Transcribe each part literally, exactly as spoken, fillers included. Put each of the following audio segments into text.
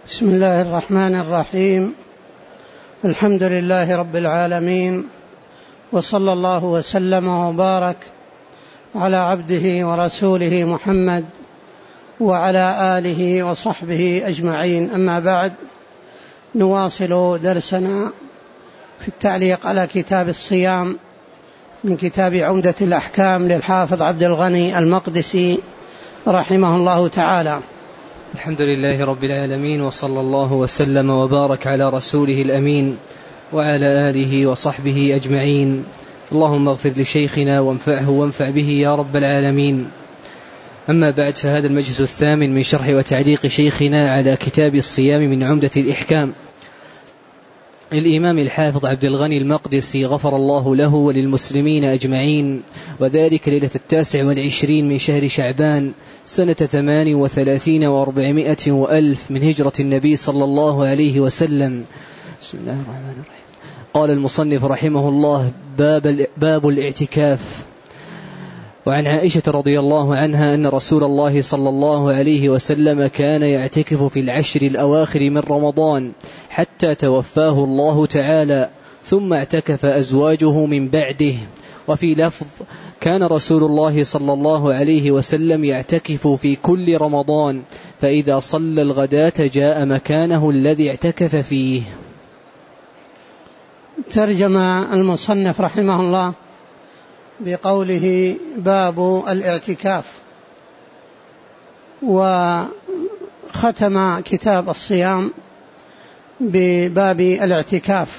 بسم الله الرحمن الرحيم. الحمد لله رب العالمين، وصلى الله وسلم وبارك على عبده ورسوله محمد وعلى آله وصحبه أجمعين. أما بعد، نواصل درسنا في التعليق على كتاب الصيام من كتاب عمدة الأحكام للحافظ عبد الغني المقدسي رحمه الله تعالى. الحمد لله رب العالمين، وصلى الله وسلم وبارك على رسوله الأمين وعلى آله وصحبه أجمعين. اللهم اغفر لشيخنا وانفعه وانفع به يا رب العالمين. أما بعد، فهذا المجلس الثامن من شرح وتعليق شيخنا على كتاب الصيام من عمدة الإحكام الإمام الحافظ عبد الغني المقدسي غفر الله له وللمسلمين أجمعين، وذلك ليلة التاسع والعشرين من شهر شعبان سنة ثمان وثلاثين وأربعمائة وألف من هجرة النبي صلى الله عليه وسلم. بسم الله الرحمن الرحيم. قال المصنف رحمه الله: باب, باب الاعتكاف. وعن عائشة رضي الله عنها أن رسول الله صلى الله عليه وسلم كان يعتكف في العشر الأواخر من رمضان حتى توفاه الله تعالى، ثم اعتكف أزواجه من بعده. وفي لفظ: كان رسول الله صلى الله عليه وسلم يعتكف في كل رمضان، فإذا صلى الغداة جاء مكانه الذي اعتكف فيه. ترجم المصنف رحمه الله بقوله: باب الاعتكاف. وختم كتاب الصيام بباب الاعتكاف.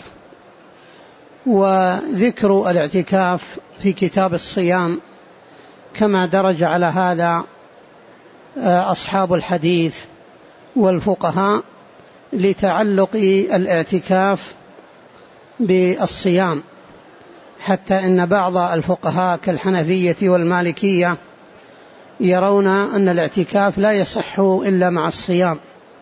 وذكر الاعتكاف في كتاب الصيام كما درج على هذا أصحاب الحديث والفقهاء لتعلق الاعتكاف بالصيام، حتى إن بعض الفقهاء كالحنفية والمالكية يرون أن الاعتكاف لا يصح إلا مع الصيام،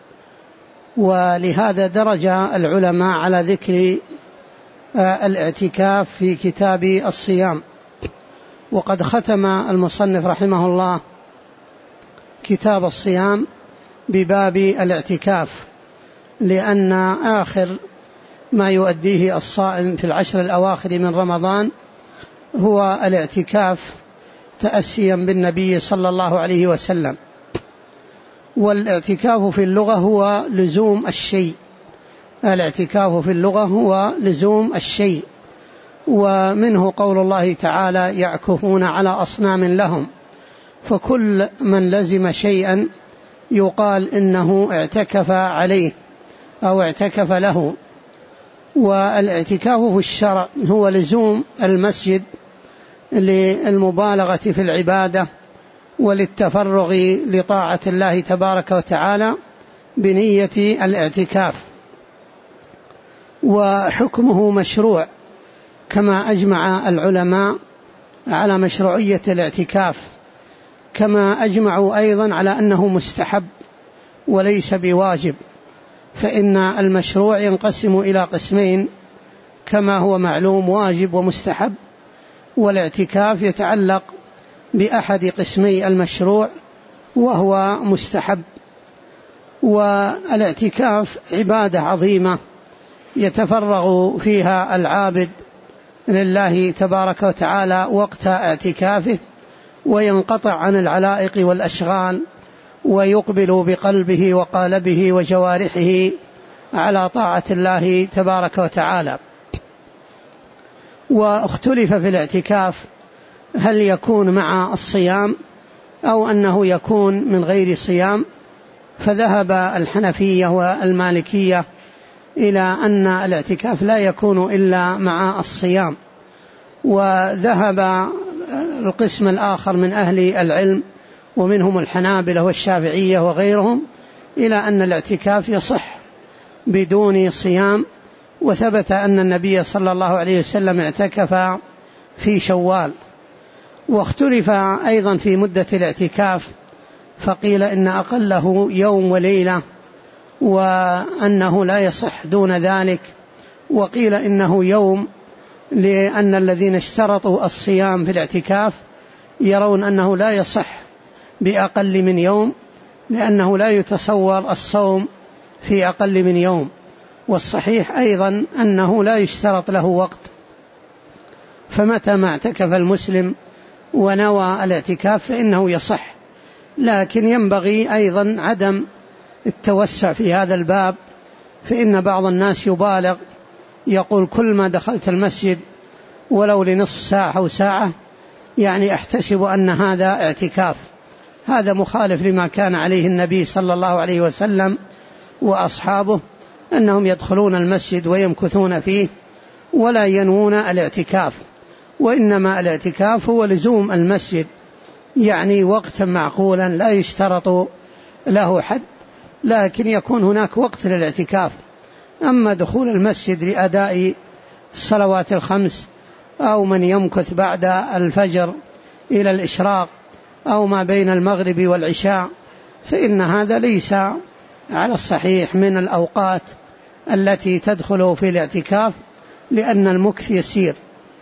ولهذا درج العلماء على ذكر الاعتكاف في كتاب الصيام. وقد ختم المصنف رحمه الله كتاب الصيام بباب الاعتكاف، لأن آخر ما يؤديه الصائم في العشر الأواخر من رمضان هو الاعتكاف تأسيا بالنبي صلى الله عليه وسلم. والاعتكاف في اللغة هو لزوم الشيء، الاعتكاف في اللغة هو لزوم الشيء، ومنه قول الله تعالى: يعكفون على أصنام لهم. فكل من لزم شيئا يقال إنه اعتكف عليه أو اعتكف له. والاعتكاف في الشرع هو لزوم المسجد للمبالغة في العبادة وللتفرغ لطاعة الله تبارك وتعالى بنية الاعتكاف. وحكمه مشروع، كما أجمع العلماء على مشروعية الاعتكاف، كما أجمعوا أيضا على أنه مستحب وليس بواجب. فإن المشروع ينقسم إلى قسمين كما هو معلوم: واجب ومستحب. والاعتكاف يتعلق بأحد قسمي المشروع وهو مستحب. والاعتكاف عبادة عظيمة يتفرغ فيها العابد لله تبارك وتعالى وقت اعتكافه، وينقطع عن العلائق والأشغال، ويقبل بقلبه وقالبه وجوارحه على طاعة الله تبارك وتعالى. واختلف في الاعتكاف هل يكون مع الصيام أو أنه يكون من غير صيام، فذهب الحنفية والمالكية إلى أن الاعتكاف لا يكون إلا مع الصيام. وذهب القسم الآخر من أهل العلم ومنهم الحنابلة والشافعية وغيرهم إلى أن الاعتكاف يصح بدون صيام. وثبت أن النبي صلى الله عليه وسلم اعتكف في شوال. واختلف أيضا في مدة الاعتكاف، فقيل إن أقله يوم وليلة وأنه لا يصح دون ذلك، وقيل إنه يوم، لأن الذين اشترطوا الصيام في الاعتكاف يرون أنه لا يصح بأقل من يوم، لأنه لا يتصور الصوم في أقل من يوم. والصحيح أيضا أنه لا يشترط له وقت، فمتى ما اعتكف المسلم ونوى الاعتكاف فإنه يصح. لكن ينبغي أيضا عدم التوسع في هذا الباب، فإن بعض الناس يبالغ، يقول كل ما دخلت المسجد ولو لنصف ساعة أو ساعة يعني أحتسب أن هذا اعتكاف. هذا مخالف لما كان عليه النبي صلى الله عليه وسلم وأصحابه، أنهم يدخلون المسجد ويمكثون فيه ولا ينوون الاعتكاف، وإنما الاعتكاف هو لزوم المسجد، يعني وقتا معقولا لا يشترط له حد، لكن يكون هناك وقت للاعتكاف. أما دخول المسجد لأداء الصلوات الخمس أو من يمكث بعد الفجر إلى الإشراق أو ما بين المغرب والعشاء فإن هذا ليس على الصحيح من الأوقات التي تدخل في الاعتكاف، لأن المكث يسير.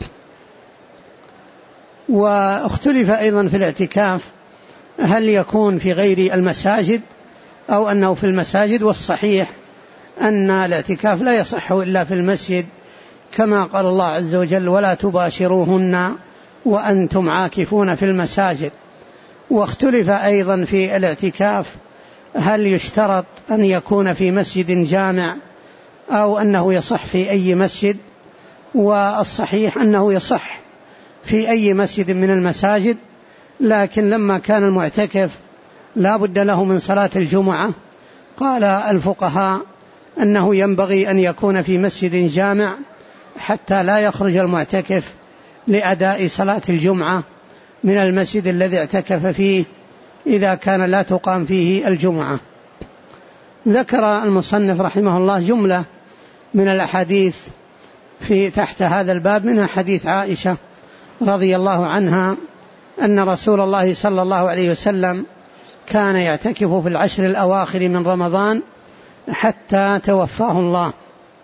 واختلف أيضا في الاعتكاف هل يكون في غير المساجد أو أنه في المساجد، والصحيح أن الاعتكاف لا يصح إلا في المسجد، كما قال الله عز وجل ولا تباشروهن وأنتم عاكفون في المساجد. واختلف أيضا في الاعتكاف هل يشترط أن يكون في مسجد جامع أو أنه يصح في أي مسجد، والصحيح أنه يصح في أي مسجد من المساجد، لكن لما كان المعتكف لا بد له من صلاة الجمعة قال الفقهاء أنه ينبغي أن يكون في مسجد جامع حتى لا يخرج المعتكف لأداء صلاة الجمعة من المسجد الذي اعتكف فيه إذا كان لا تقام فيه الجمعة. ذكر المصنف رحمه الله جملة من الأحاديث في تحت هذا الباب، منها حديث عائشة رضي الله عنها أن رسول الله صلى الله عليه وسلم كان يعتكف في العشر الأواخر من رمضان حتى توفاه الله.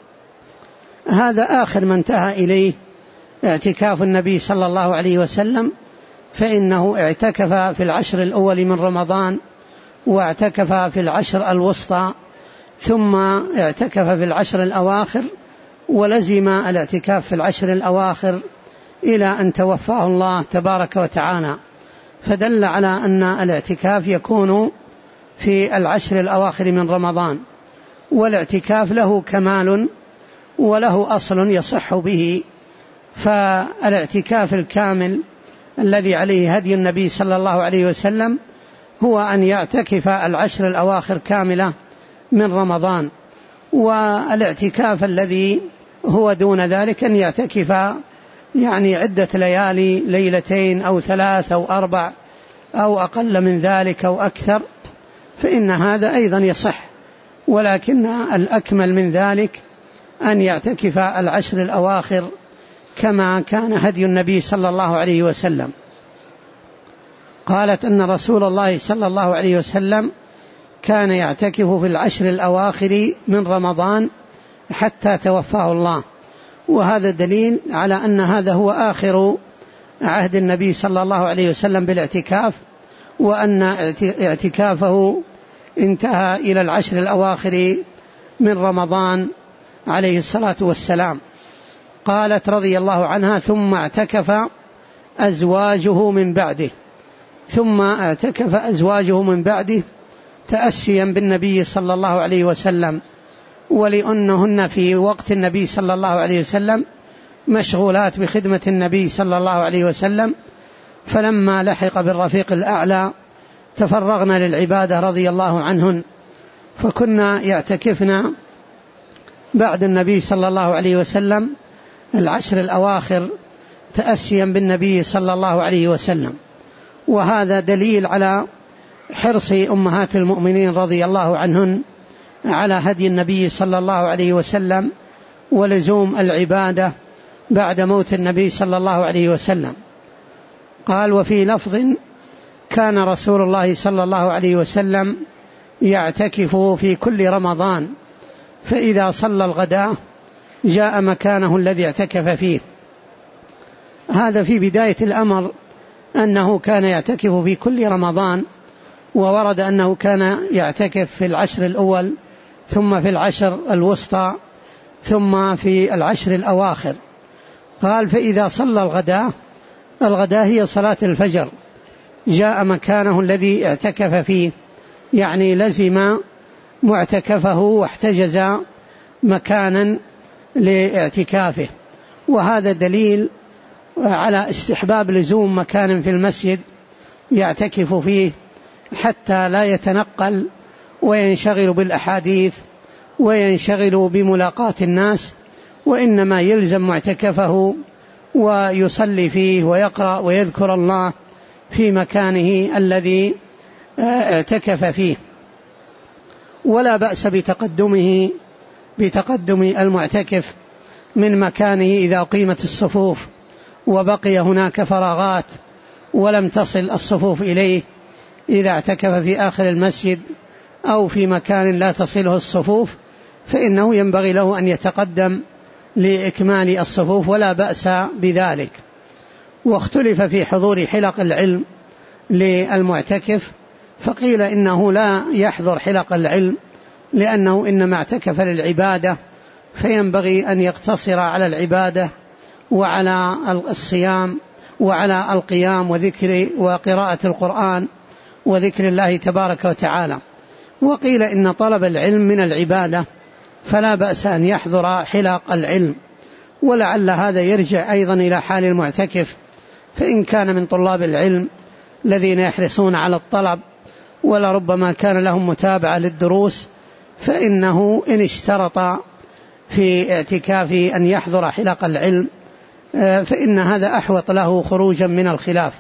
هذا آخر ما انتهى إليه اعتكاف النبي صلى الله عليه وسلم، فإنه اعتكف في العشر الأول من رمضان واعتكف في العشر الوسطى ثم اعتكف في العشر الأواخر، ولزم الاعتكاف في العشر الأواخر إلى أن توفاه الله تبارك وتعالى، فدل على أن الاعتكاف يكون في العشر الأواخر من رمضان. والاعتكاف له كمال وله أصل يصح به، فالاعتكاف الكامل الذي عليه هدي النبي صلى الله عليه وسلم هو أن يعتكف العشر الأواخر كاملة من رمضان، والاعتكاف الذي هو دون ذلك أن يعتكف يعني عدة ليالي، ليلتين أو ثلاث أو أربع أو أقل من ذلك أو أكثر، فإن هذا أيضا يصح، ولكن الأكمل من ذلك أن يعتكف العشر الأواخر كما كان هدي النبي صلى الله عليه وسلم. قالت أن رسول الله صلى الله عليه وسلم كان يعتكف في العشر الأواخر من رمضان حتى توفاه الله، وهذا دليل على أن هذا هو آخر عهد النبي صلى الله عليه وسلم بالاعتكاف، وأن اعتكافه انتهى إلى العشر الأواخر من رمضان عليه الصلاة والسلام. قالت رضي الله عنها ثم اعتكف أزواجه من بعده، ثم اعتكف أزواجه من بعده تأسيا بالنبي صلى الله عليه وسلم، ولأنهن في وقت النبي صلى الله عليه وسلم مشغولات بخدمة النبي صلى الله عليه وسلم، فلما لحق بالرفيق الأعلى تفرغنا للعبادة رضي الله عنهن، فكنا يعتكفنا بعد النبي صلى الله عليه وسلم العشر الأواخر تأسيا بالنبي صلى الله عليه وسلم. وهذا دليل على حرص أمهات المؤمنين رضي الله عنهن على هدي النبي صلى الله عليه وسلم ولزوم العبادة بعد موت النبي صلى الله عليه وسلم. قال وفي لفظ كان رسول الله صلى الله عليه وسلم يعتكف في كل رمضان، فإذا صلى الغداء جاء مكانه الذي اعتكف فيه. هذا في بداية الأمر أنه كان يعتكف في كل رمضان، وورد أنه كان يعتكف في العشر الأول ثم في العشر الوسطى، ثم في العشر الأواخر. قال: فإذا صلى الغداء، الغداء هي صلاة الفجر، جاء مكانه الذي اعتكف فيه، يعني لزم معتكفه واحتجز مكانا لاعتكافه. وهذا دليل على استحباب لزوم مكان في المسجد يعتكف فيه حتى لا يتنقل وينشغل بالأحاديث وينشغل بملاقاة الناس، وإنما يلزم معتكفه ويصلي فيه ويقرأ ويذكر الله في مكانه الذي اعتكف فيه. ولا بأس بتقدمه بتقدم المعتكف من مكانه إذا قيمت الصفوف وبقي هناك فراغات ولم تصل الصفوف إليه، إذا اعتكف في آخر المسجد أو في مكان لا تصله الصفوف فإنه ينبغي له أن يتقدم لإكمال الصفوف، ولا بأس بذلك. واختلف في حضور حلق العلم للمعتكف، فقيل إنه لا يحضر حلق العلم لأنه إنما اعتكف للعبادة، فينبغي أن يقتصر على العبادة وعلى الصيام وعلى القيام وذكر وقراءة القرآن وذكر الله تبارك وتعالى. وقيل إن طلب العلم من العبادة فلا بأس أن يحضر حلق العلم، ولعل هذا يرجع أيضا إلى حال المعتكف، فإن كان من طلاب العلم الذين يحرصون على الطلب ولربما كان لهم متابعة للدروس، فإنه إن اشترط في اعتكاف أن يحضر حلق العلم فإن هذا أحوط له خروجا من الخلاف.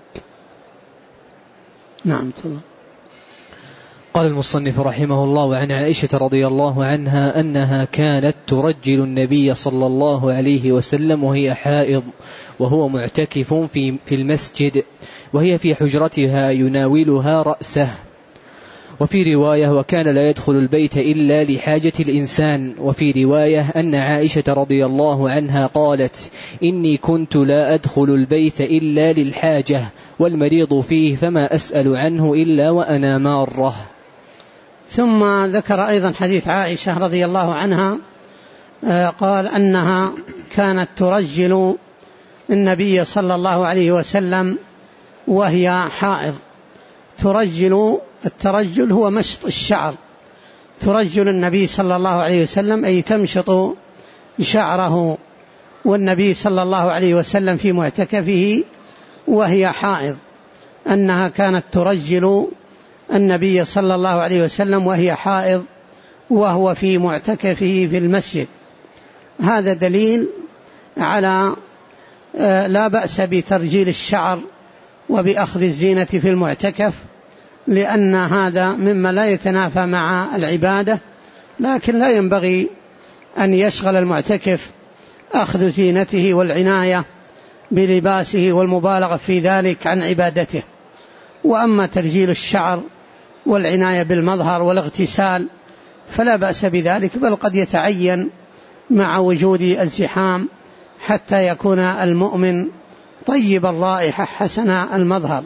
نعم. قال المصنف رحمه الله: وعن عائشة رضي الله عنها أنها كانت ترجل النبي صلى الله عليه وسلم وهي حائض وهو معتكف في, في المسجد، وهي في حجرتها يناولها رأسه. وفي رواية: وكان لا يدخل البيت إلا لحاجة الإنسان. وفي رواية أن عائشة رضي الله عنها قالت: إني كنت لا أدخل البيت إلا للحاجة والمريض فيه فما أسأل عنه إلا وأنا مارة. ثم ذكر أيضا حديث عائشة رضي الله عنها قال أنها كانت ترجل النبي صلى الله عليه وسلم وهي حائض. ترجل، الترجل هو مشط الشعر، ترجل النبي صلى الله عليه وسلم أي تمشط شعره، والنبي صلى الله عليه وسلم في معتكفه وهي حائض، أنها كانت ترجل النبي صلى الله عليه وسلم وهي حائض وهو في معتكفه في المسجد. هذا دليل على لا بأس بترجيل الشعر وبأخذ الزينة في المعتكف، لأن هذا مما لا يتنافى مع العبادة، لكن لا ينبغي أن يشغل المعتكف أخذ زينته والعناية بلباسه والمبالغة في ذلك عن عبادته. وأما ترجيل الشعر والعناية بالمظهر والاغتسال فلا بأس بذلك، بل قد يتعين مع وجود الزحام حتى يكون المؤمن طيب الرائحة حسن المظهر.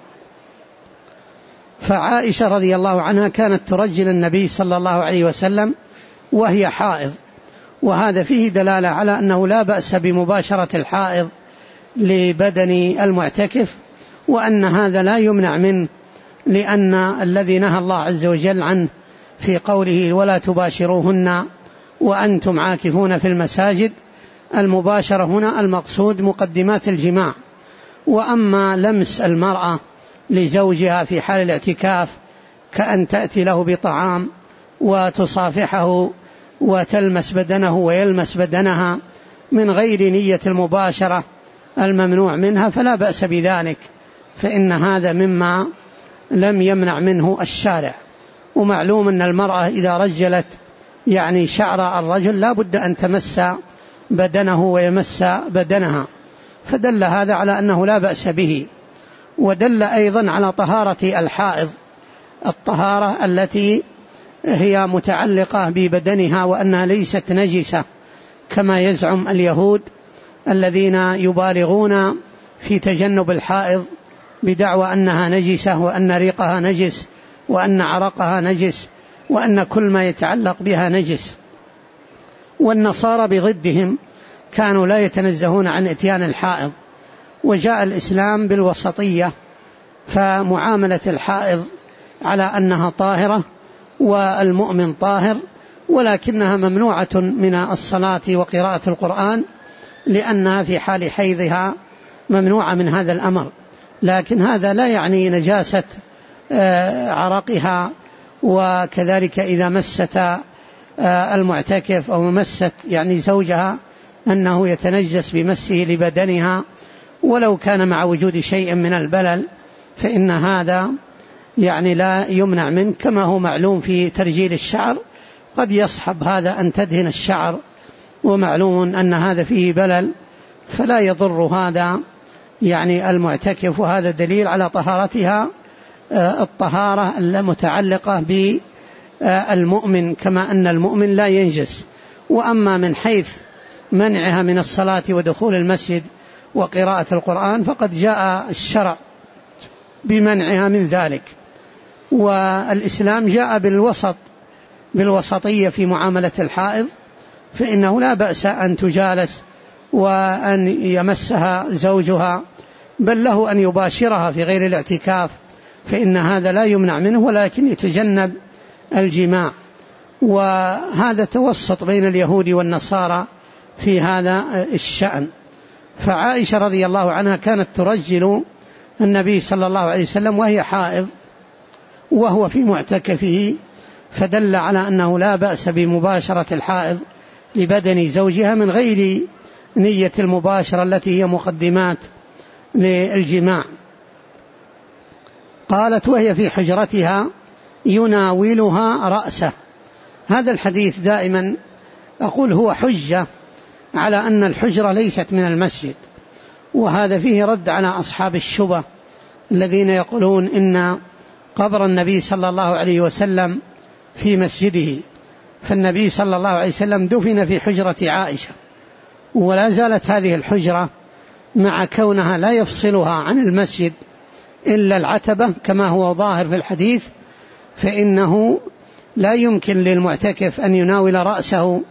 فعائشة رضي الله عنها كانت ترجل النبي صلى الله عليه وسلم وهي حائض، وهذا فيه دلالة على أنه لا بأس بمباشرة الحائض لبدن المعتكف، وأن هذا لا يمنع منه، لأن الذي نهى الله عز وجل عنه في قوله: ولا تباشروهن وأنتم عاكفون في المساجد، المباشرة هنا المقصود مقدمات الجماع. وأما لمس المرأة لزوجها في حال الاعتكاف كأن تأتي له بطعام وتصافحه وتلمس بدنه ويلمس بدنها من غير نية المباشرة الممنوع منها فلا بأس بذلك، فإن هذا مما لم يمنع منه الشارع. ومعلوم أن المرأة إذا رجلت يعني شعر الرجل لا بد أن تمس بدنه ويمس بدنها، فدل هذا على أنه لا بأس به. ودل أيضا على طهارة الحائض، الطهارة التي هي متعلقة ببدنها وأنها ليست نجسة كما يزعم اليهود الذين يبالغون في تجنب الحائض بدعوى أنها نجسة وأن ريقها نجس وأن عرقها نجس، وأن كل ما يتعلق بها نجس. والنصارى بضدهم كانوا لا يتنزهون عن إتيان الحائض، وجاء الإسلام بالوسطية، فمعاملة الحائض على أنها طاهرة والمؤمن طاهر، ولكنها ممنوعة من الصلاة وقراءة القرآن لأنها في حال حيضها ممنوعة من هذا الأمر. لكن هذا لا يعني نجاسة عرقها، وكذلك إذا مست المعتكف أو مست يعني زوجها أنه يتنجس بمسه لبدنها ولو كان مع وجود شيء من البلل، فإن هذا يعني لا يمنع منه. كما هو معلوم في ترجيل الشعر قد يصحب هذا أن تدهن الشعر، ومعلوم أن هذا فيه بلل، فلا يضر هذا يعني المعتكف، وهذا دليل على طهارتها الطهارة المتعلقة بالمؤمن، كما أن المؤمن لا ينجس. وأما من حيث منعها من الصلاة ودخول المسجد وقراءة القرآن فقد جاء الشرع بمنعها من ذلك، والإسلام جاء بالوسط بالوسطية في معاملة الحائض، فإنه لا بأس أن تجالس وأن يمسها زوجها، بل له أن يباشرها في غير الاعتكاف، فإن هذا لا يمنع منه، ولكن يتجنب الجماع. وهذا توسط بين اليهود والنصارى في هذا الشأن. فعائشة رضي الله عنها كانت ترجل النبي صلى الله عليه وسلم وهي حائض وهو في معتكفه، فدل على أنه لا بأس بمباشرة الحائض لبدن زوجها من غير نية المباشرة التي هي مقدمات للجماع. قالت وهي في حجرتها يناولها رأسه. هذا الحديث دائما أقول هو حجة على أن الحجرة ليست من المسجد، وهذا فيه رد على أصحاب الشبه الذين يقولون إن قبر النبي صلى الله عليه وسلم في مسجده، فالنبي صلى الله عليه وسلم دفن في حجرة عائشة، ولا زالت هذه الحجرة مع كونها لا يفصلها عن المسجد إلا العتبة كما هو ظاهر في الحديث، فإنه لا يمكن للمعتكف أن يناول رأسه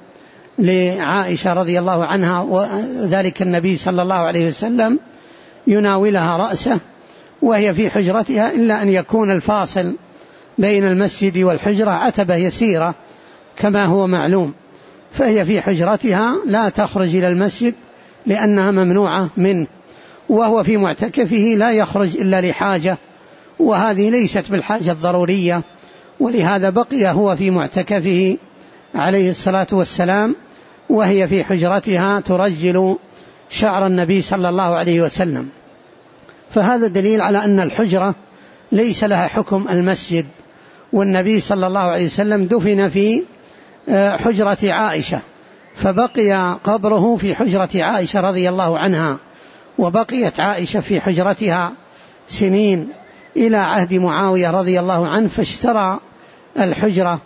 لعائشة رضي الله عنها، وذلك النبي صلى الله عليه وسلم يناولها رأسه وهي في حجرتها، إلا أن يكون الفاصل بين المسجد والحجرة عتبة يسيرة كما هو معلوم، فهي في حجرتها لا تخرج إلى المسجد لأنها ممنوعة منه، وهو في معتكفه لا يخرج إلا لحاجة، وهذه ليست بالحاجة الضرورية، ولهذا بقي هو في معتكفه عليه الصلاة والسلام وهي في حجرتها ترجل شعر النبي صلى الله عليه وسلم. فهذا دليل على أن الحجرة ليس لها حكم المسجد، والنبي صلى الله عليه وسلم دفن في حجرة عائشة، فبقي قبره في حجرة عائشة رضي الله عنها، وبقيت عائشة في حجرتها سنين إلى عهد معاوية رضي الله عنه، فاشترى الحجرة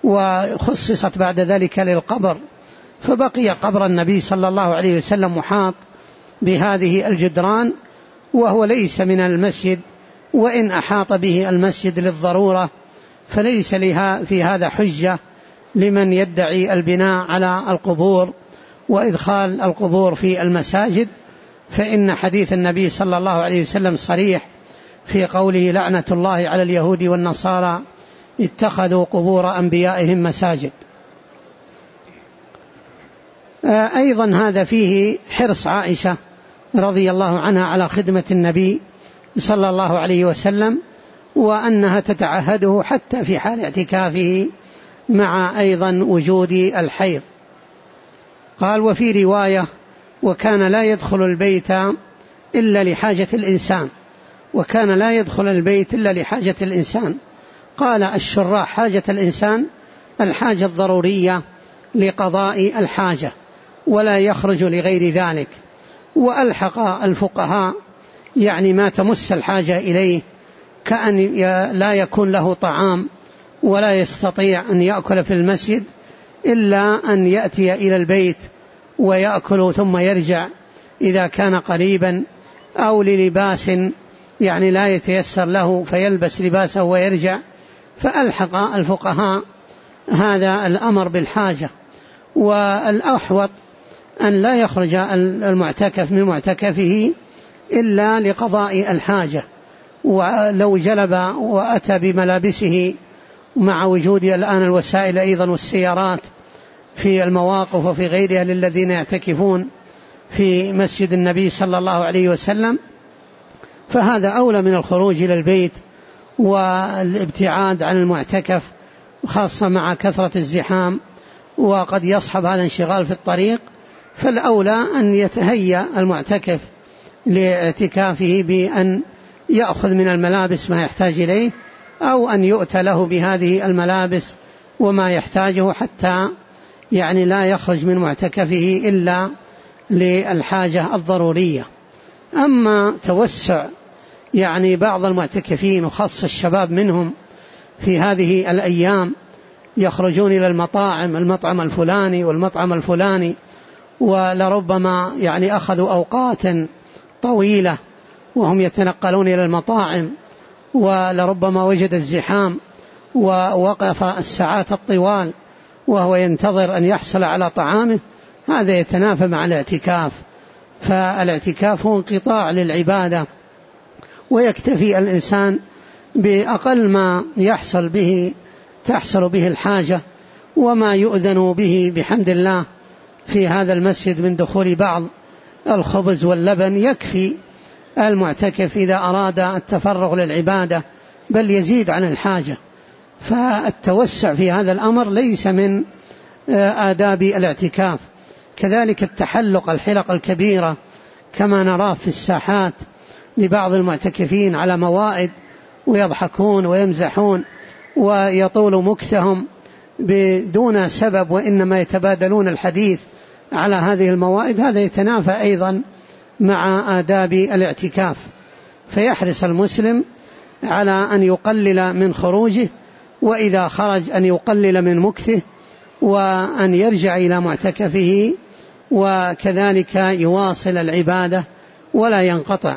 وخصصت بعد ذلك للقبر، فبقي قبر النبي صلى الله عليه وسلم محاط بهذه الجدران، وهو ليس من المسجد، وإن أحاط به المسجد للضرورة فليس لها في هذا حجة لمن يدعي البناء على القبور وإدخال القبور في المساجد، فإن حديث النبي صلى الله عليه وسلم صريح في قوله لعنة الله على اليهود والنصارى اتخذوا قبور أنبيائهم مساجد. أيضا هذا فيه حرص عائشة رضي الله عنها على خدمة النبي صلى الله عليه وسلم، وأنها تتعهده حتى في حال اعتكافه مع أيضا وجود الحيض. قال وفي رواية وكان لا يدخل البيت إلا لحاجة الإنسان، وكان لا يدخل البيت إلا لحاجة الإنسان. قال الشراح حاجة الإنسان الحاجة الضرورية لقضاء الحاجة، ولا يخرج لغير ذلك. وألحق الفقهاء يعني ما تمس الحاجة إليه، كأن لا يكون له طعام ولا يستطيع أن يأكل في المسجد إلا أن يأتي إلى البيت ويأكل ثم يرجع إذا كان قريبا، أو للباس يعني لا يتيسر له فيلبس لباسه ويرجع. فألحق الفقهاء هذا الأمر بالحاجة. والأحوط أن لا يخرج المعتكف من معتكفه إلا لقضاء الحاجة، ولو جلب وأتى بملابسه مع وجود الآن الوسائل أيضا والسيارات في المواقف وفي غيرها للذين يعتكفون في مسجد النبي صلى الله عليه وسلم، فهذا أولى من الخروج إلى البيت والابتعاد عن المعتكف، خاصة مع كثرة الزحام وقد يصحب هذا انشغال في الطريق. فالأولى أن يتهيأ المعتكف لاعتكافه بأن يأخذ من الملابس ما يحتاج إليه، أو أن يؤتى له بهذه الملابس وما يحتاجه حتى يعني لا يخرج من معتكفه إلا للحاجة الضرورية. أما توسع يعني بعض المعتكفين وخاصة الشباب منهم في هذه الأيام يخرجون إلى المطاعم، المطعم الفلاني والمطعم الفلاني، ولربما يعني أخذوا أوقات طويلة وهم يتنقلون إلى المطاعم، ولربما وجد الزحام ووقف الساعات الطوال وهو ينتظر أن يحصل على طعامه، هذا يتنافى مع الاعتكاف. فالاعتكاف هو انقطاع للعبادة، ويكتفي الإنسان بأقل ما يحصل به تحصل به الحاجة وما يؤذن به بحمد الله في هذا المسجد من دخول بعض الخبز واللبن يكفي المعتكف إذا أراد التفرغ للعبادة، بل يزيد عن الحاجة. فالتوسع في هذا الأمر ليس من آداب الاعتكاف. كذلك التحلق، الحلق الكبيرة كما نراه في الساحات لبعض المعتكفين على موائد، ويضحكون ويمزحون ويطول مكثهم بدون سبب، وإنما يتبادلون الحديث على هذه الموائد، هذا يتنافى أيضا مع آداب الاعتكاف. فيحرص المسلم على أن يقلل من خروجه، وإذا خرج أن يقلل من مكثه، وأن يرجع إلى معتكفه، وكذلك يواصل العبادة ولا ينقطع.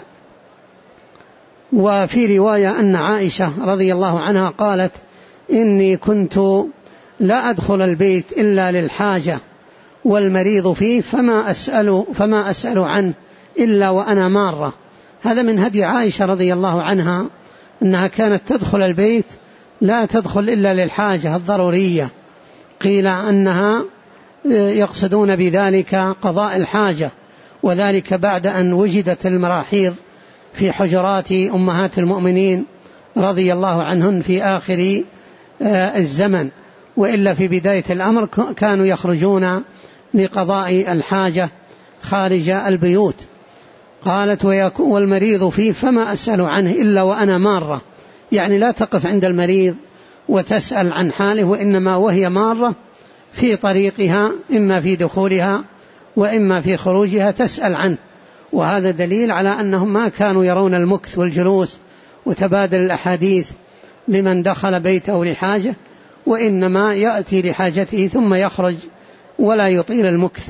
وفي رواية أن عائشة رضي الله عنها قالت: إني كنت لا أدخل البيت إلا للحاجة والمريض فيه فما أسأل, فما أسأل عنه إلا وأنا مارة. هذا من هدي عائشة رضي الله عنها، أنها كانت تدخل البيت لا تدخل إلا للحاجة الضرورية. قيل أنها يقصدون بذلك قضاء الحاجة، وذلك بعد أن وجدت المراحيض في حجرات أمهات المؤمنين رضي الله عنهن في آخر الزمن، وإلا في بداية الأمر كانوا يخرجون لقضاء الحاجة خارج البيوت. قالت: والمريض فيه فما أسأل عنه إلا وأنا مارة، يعني لا تقف عند المريض وتسأل عن حاله، وإنما وهي مارة في طريقها إما في دخولها وإما في خروجها تسأل عنه. وهذا دليل على أنهم ما كانوا يرون المكث والجلوس وتبادل الأحاديث لمن دخل بيته لحاجة، وإنما يأتي لحاجته ثم يخرج ولا يطيل المكث.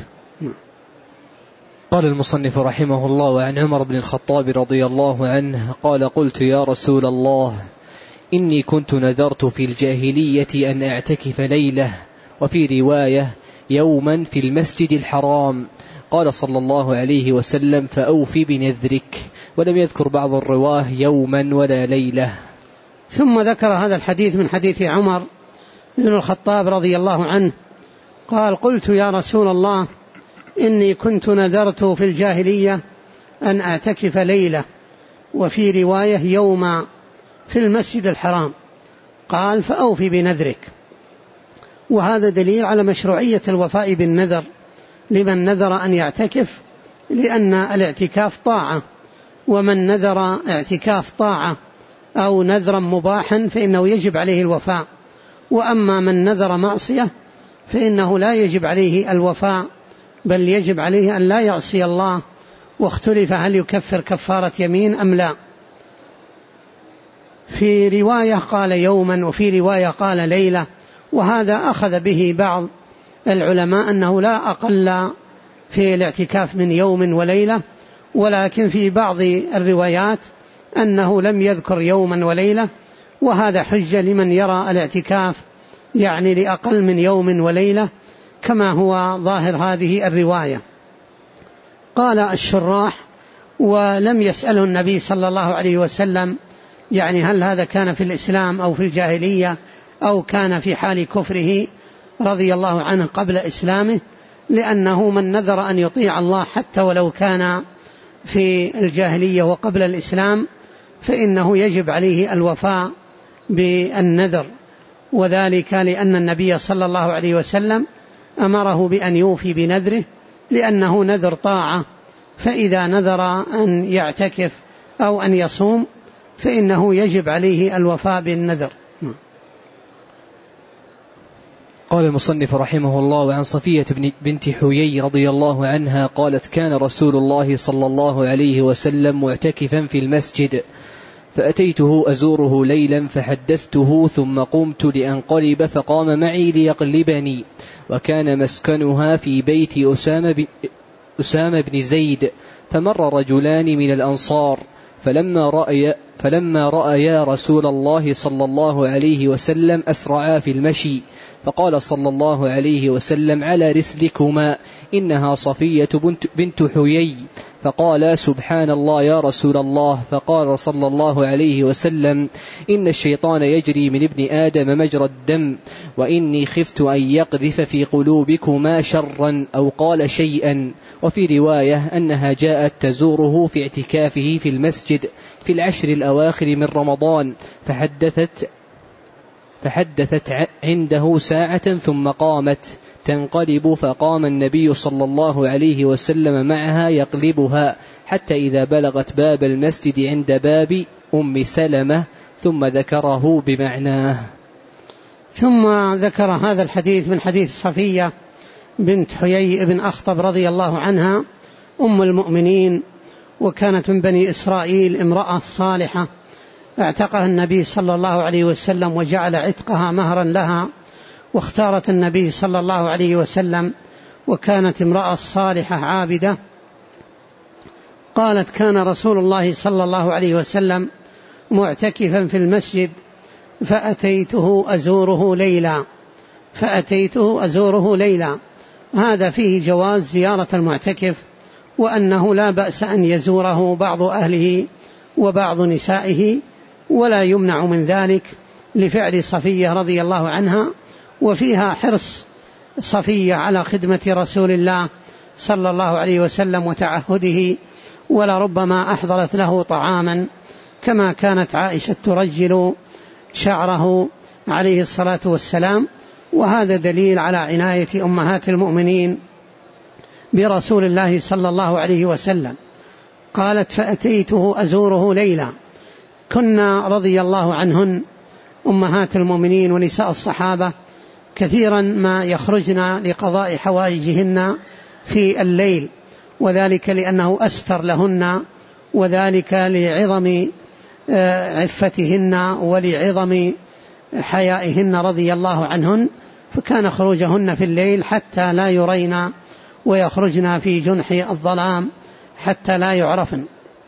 قال المصنف رحمه الله: وعن عمر بن الخطاب رضي الله عنه قال: قلت يا رسول الله إني كنت نذرت في الجاهلية أن أعتكف ليلة، وفي رواية يوما في المسجد الحرام. قال صلى الله عليه وسلم: فأوفي بنذرك. ولم يذكر بعض الرواه يوما ولا ليلة. ثم ذكر هذا الحديث من حديث عمر بن الخطاب رضي الله عنه قال: قلت يا رسول الله إني كنت نذرت في الجاهلية أن أعتكف ليلة، وفي رواية يوما في المسجد الحرام. قال: فأوفي بنذرك. وهذا دليل على مشروعية الوفاء بالنذر لمن نذر أن يعتكف، لأن الاعتكاف طاعة، ومن نذر اعتكاف طاعة أو نذرا مباحا فإنه يجب عليه الوفاء. وأما من نذر معصية فإنه لا يجب عليه الوفاء، بل يجب عليه أن لا يعصي الله. واختلف هل يكفر كفارة يمين أم لا. في رواية قال يوما، وفي رواية قال ليلة، وهذا أخذ به بعض العلماء أنه لا أقل في الاعتكاف من يوم وليلة، ولكن في بعض الروايات أنه لم يذكر يوما وليلة، وهذا حجة لمن يرى الاعتكاف يعني لأقل من يوم وليلة كما هو ظاهر هذه الرواية. قال الشراح: ولم يسأله النبي صلى الله عليه وسلم يعني هل هذا كان في الإسلام أو في الجاهلية أو كان في حال كفره رضي الله عنه قبل إسلامه، لأنه من نذر أن يطيع الله حتى ولو كان في الجاهلية وقبل الإسلام فإنه يجب عليه الوفاء بالنذر، وذلك لأن النبي صلى الله عليه وسلم أمره بأن يوفي بنذره لأنه نذر طاعة، فإذا نذر أن يعتكف أو أن يصوم فإنه يجب عليه الوفاء بالنذر. قال المصنف رحمه الله: وعن صفية بنت حيي رضي الله عنها قالت: كان رسول الله صلى الله عليه وسلم معتكفا في المسجد، فأتيته أزوره ليلا فحدثته ثم قمت لأنقلب فقام معي ليقلبني، وكان مسكنها في بيت أسامة بن, أسامة بن زيد، فمر رجلان من الأنصار فلما رأي فلما رأيا رسول الله صلى الله عليه وسلم أسرعا في المشي، فقال صلى الله عليه وسلم: على رسلكما، إنها صفية بنت حيي. فقال: سبحان الله يا رسول الله. فقال صلى الله عليه وسلم: إن الشيطان يجري من ابن آدم مجرى الدم، وإني خفت أن يقذف في قلوبكما شرا، أو قال شيئا. وفي رواية أنها جاءت تزوره في اعتكافه في المسجد في العشر الأواخر من رمضان، فحدثت فحدثت عنده ساعة ثم قامت تنقلب، فقام النبي صلى الله عليه وسلم معها يقلبها حتى إذا بلغت باب المسجد عند باب أم سلمة، ثم ذكره بمعناه. ثم ذكر هذا الحديث من حديث صفية بنت حيي بن أخطب رضي الله عنها أم المؤمنين، وكانت من بني إسرائيل، امرأة صالحة اعتقها النبي صلى الله عليه وسلم وجعل عتقها مهرا لها، واختارت النبي صلى الله عليه وسلم، وكانت امرأة صالحة عابدة. قالت: كان رسول الله صلى الله عليه وسلم معتكفا في المسجد فأتيته أزوره ليلا فأتيته أزوره ليلا هذا فيه جواز زيارة المعتكف، وأنه لا بأس أن يزوره بعض أهله وبعض نسائه، ولا يمنع من ذلك لفعل صفية رضي الله عنها، وفيها حرص صفية على خدمة رسول الله صلى الله عليه وسلم وتعهده، ولربما أحضرت له طعاما كما كانت عائشة ترجل شعره عليه الصلاة والسلام، وهذا دليل على عناية أمهات المؤمنين برسول الله صلى الله عليه وسلم. قالت: فأتيته أزوره ليلا. كنا رضي الله عنهن أمهات المؤمنين ونساء الصحابة كثيرا ما يخرجن لقضاء حوائجهن في الليل، وذلك لأنه أستر لهن، وذلك لعظم عفتهن ولعظم حيائهن رضي الله عنهن، فكان خروجهن في الليل حتى لا يرين، ويخرجن في جنح الظلام حتى لا يعرفن.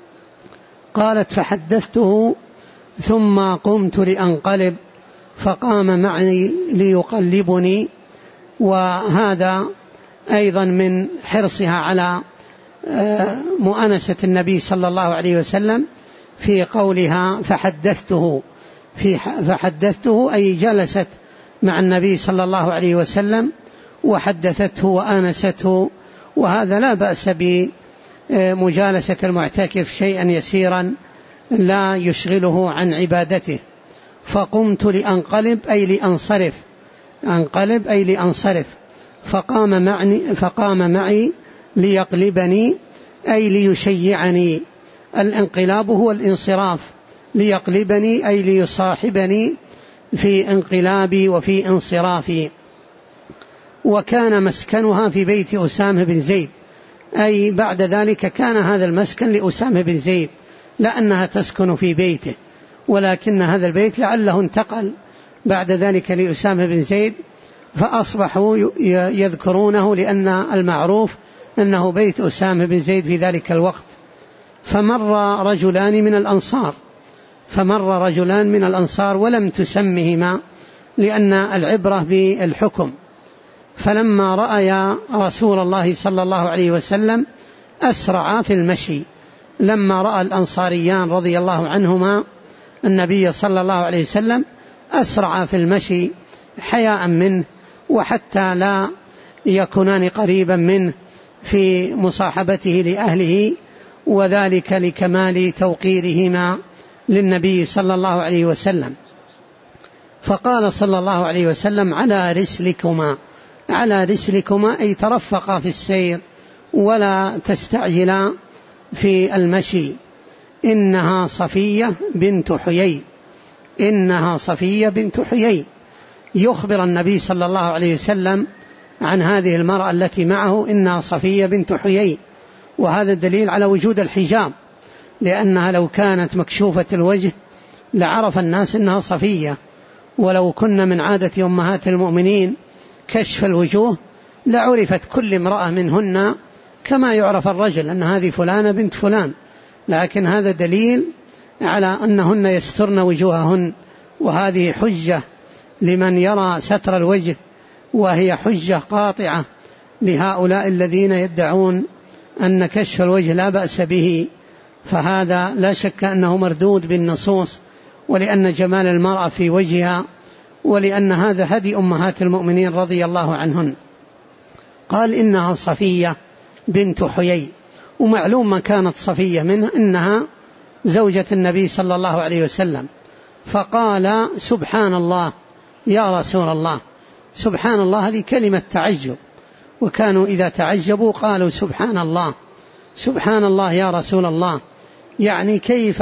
قالت: فحدثته ثم قمت لأنقلب فقام معي ليقلبني. وهذا أيضا من حرصها على مؤانسة النبي صلى الله عليه وسلم في قولها فحدثته في فحدثته أي جلست مع النبي صلى الله عليه وسلم وحدثته وآنسته، وهذا لا بأس بمجالسة المعتكف شيئا يسيرا لا يشغله عن عبادته. فقمت لأنقلب أي لأنصرف أنقلب أي لأنصرف فقام معي, فقام معي ليقلبني أي ليشيعني. الانقلاب هو الانصراف، ليقلبني أي ليصاحبني في انقلابي وفي انصرافي. وكان مسكنها في بيت أسامة بن زيد، أي بعد ذلك كان هذا المسكن لأسامة بن زيد، لأنها تسكن في بيته، ولكن هذا البيت لعله انتقل بعد ذلك لأسامة بن زيد، فأصبحوا يذكرونه لأن المعروف أنه بيت أسامة بن زيد في ذلك الوقت. فمر رجلان من الأنصار فمر رجلان من الأنصار ولم تسمهما لأن العبرة بالحكم. فلما رأى رسول الله صلى الله عليه وسلم أسرع في المشي، لما رأى الأنصاريان رضي الله عنهما النبي صلى الله عليه وسلم أسرع في المشي حياء منه، وحتى لا يكونان قريبا منه في مصاحبته لأهله، وذلك لكمال توقيرهما للنبي صلى الله عليه وسلم. فقال صلى الله عليه وسلم: على رسلكما، على رسلكما أي ترفقا في السير ولا تستعجلا في المشي. إنها صفية بنت حيي، إنها صفية بنت حيي. يخبر النبي صلى الله عليه وسلم عن هذه المرأة التي معه إنها صفية بنت حيي، وهذا دليل على وجود الحجاب، لأنها لو كانت مكشوفة الوجه لعرف الناس إنها صفية، ولو كنا من عادة أمهات المؤمنين كشف الوجوه لعرفت كل امرأة منهن كما يعرف الرجل أن هذه فلانة بنت فلان، لكن هذا دليل على أنهن يسترن وجوههن، وهذه حجة لمن يرى ستر الوجه، وهي حجة قاطعة لهؤلاء الذين يدعون أن كشف الوجه لا بأس به، فهذا لا شك أنه مردود بالنصوص، ولأن جمال المرأة في وجهها، ولأن هذا هدي أمهات المؤمنين رضي الله عنهن. قال: إنها صفية بنت حيي. ومعلوم ما كانت صفية منه إنها زوجة النبي صلى الله عليه وسلم. فقال: سبحان الله يا رسول الله. سبحان الله هذه كلمة تعجب، وكانوا إذا تعجبوا قالوا سبحان الله، سبحان الله يا رسول الله، يعني كيف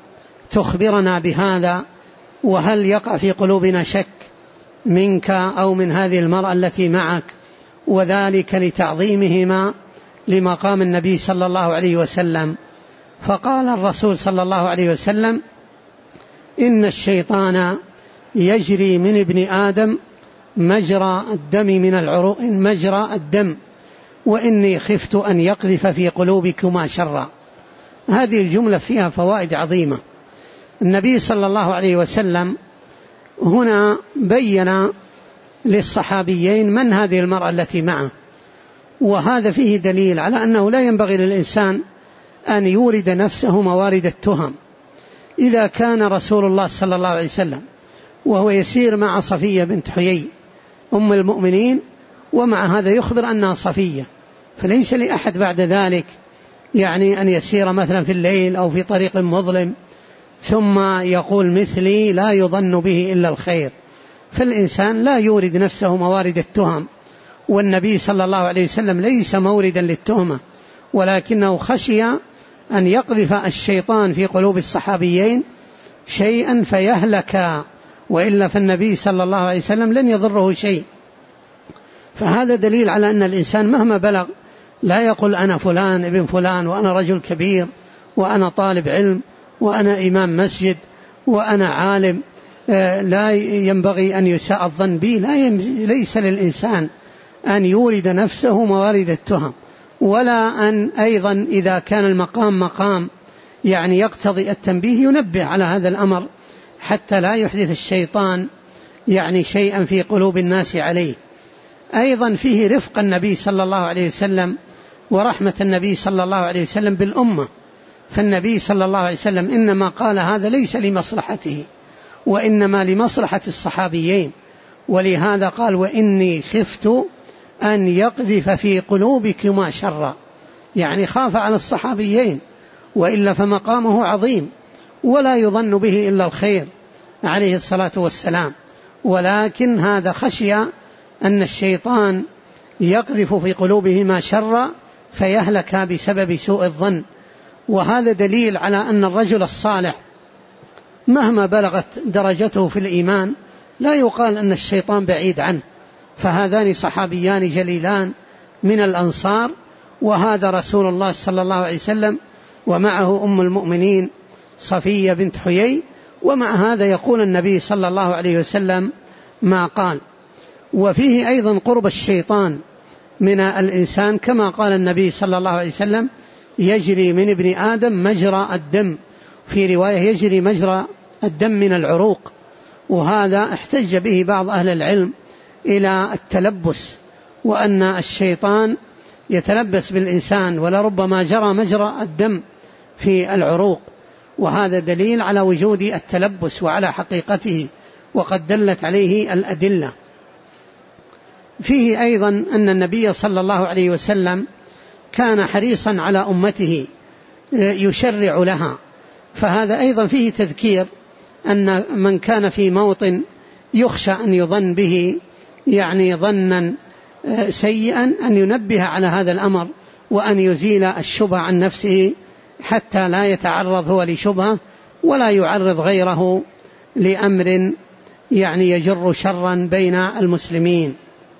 تخبرنا بهذا، وهل يقع في قلوبنا شك منك أو من هذه المرأة التي معك، وذلك لتعظيمهما لمقام النبي صلى الله عليه وسلم. فقال الرسول صلى الله عليه وسلم: إن الشيطان يجري من ابن آدم مجرى الدم من العروق، مجرى الدم، وإني خفت أن يقذف في قلوبكما شرا. هذه الجملة فيها فوائد عظيمة. النبي صلى الله عليه وسلم هنا بين للصحابيين من هذه المرأة التي معه، وهذا فيه دليل على أنه لا ينبغي للإنسان أن يورد نفسه موارد التهم. إذا كان رسول الله صلى الله عليه وسلم وهو يسير مع صفية بنت حيي أم المؤمنين، ومع هذا يخبر أنها صفية، فليس لأحد بعد ذلك يعني أن يسير مثلا في الليل أو في طريق مظلم ثم يقول مثلي لا يظن به إلا الخير. فالإنسان لا يورد نفسه موارد التهم، والنبي صلى الله عليه وسلم ليس موردا للتهمة، ولكنه خشي أن يقذف الشيطان في قلوب الصحابيين شيئا فيهلك، وإلا فالنبي صلى الله عليه وسلم لن يضره شيء. فهذا دليل على أن الإنسان مهما بلغ لا يقول أنا فلان ابن فلان، وأنا رجل كبير، وأنا طالب علم، وأنا إمام مسجد، وأنا عالم، لا ينبغي أن يساء الظن بي. لا ليس للإنسان أن يورد نفسه موارد التهم، ولا أن أيضا إذا كان المقام مقام يعني يقتضي التنبيه ينبه على هذا الأمر، حتى لا يحدث الشيطان يعني شيئا في قلوب الناس عليه. أيضا فيه رفق النبي صلى الله عليه وسلم ورحمة النبي صلى الله عليه وسلم بالأمة. فالنبي صلى الله عليه وسلم إنما قال هذا ليس لمصلحته، وإنما لمصلحة الصحابيين، ولهذا قال: وإني خفت أن يقذف في قلوبكما شرا، يعني خاف على الصحابيين، وإلا فمقامه عظيم ولا يظن به إلا الخير عليه الصلاة والسلام، ولكن هذا خشي أن الشيطان يقذف في قلوبهما شرا فيهلك بسبب سوء الظن. وهذا دليل على أن الرجل الصالح مهما بلغت درجته في الإيمان لا يقال أن الشيطان بعيد عنه. فهذان صحابيان جليلان من الأنصار، وهذا رسول الله صلى الله عليه وسلم، ومعه أم المؤمنين صفية بنت حيي، ومع هذا يقول النبي صلى الله عليه وسلم ما قال. وفيه أيضا قرب الشيطان من الإنسان، كما قال النبي صلى الله عليه وسلم: يجري من ابن آدم مجرى الدم، في رواية يجري مجرى الدم من العروق. وهذا احتج به بعض أهل العلم إلى التلبس، وأن الشيطان يتلبس بالإنسان ولربما جرى مجرى الدم في العروق، وهذا دليل على وجود التلبس وعلى حقيقته، وقد دلت عليه الأدلة. فيه أيضا أن النبي صلى الله عليه وسلم كان حريصا على أمته يشرع لها، فهذا أيضا فيه تذكير أن من كان في موطن يخشى أن يظن به يعني ظنا سيئا أن ينبه على هذا الأمر، وأن يزيل الشبهة عن نفسه حتى لا يتعرض هو لشبهة ولا يعرض غيره لأمر يعني يجر شرا بين المسلمين.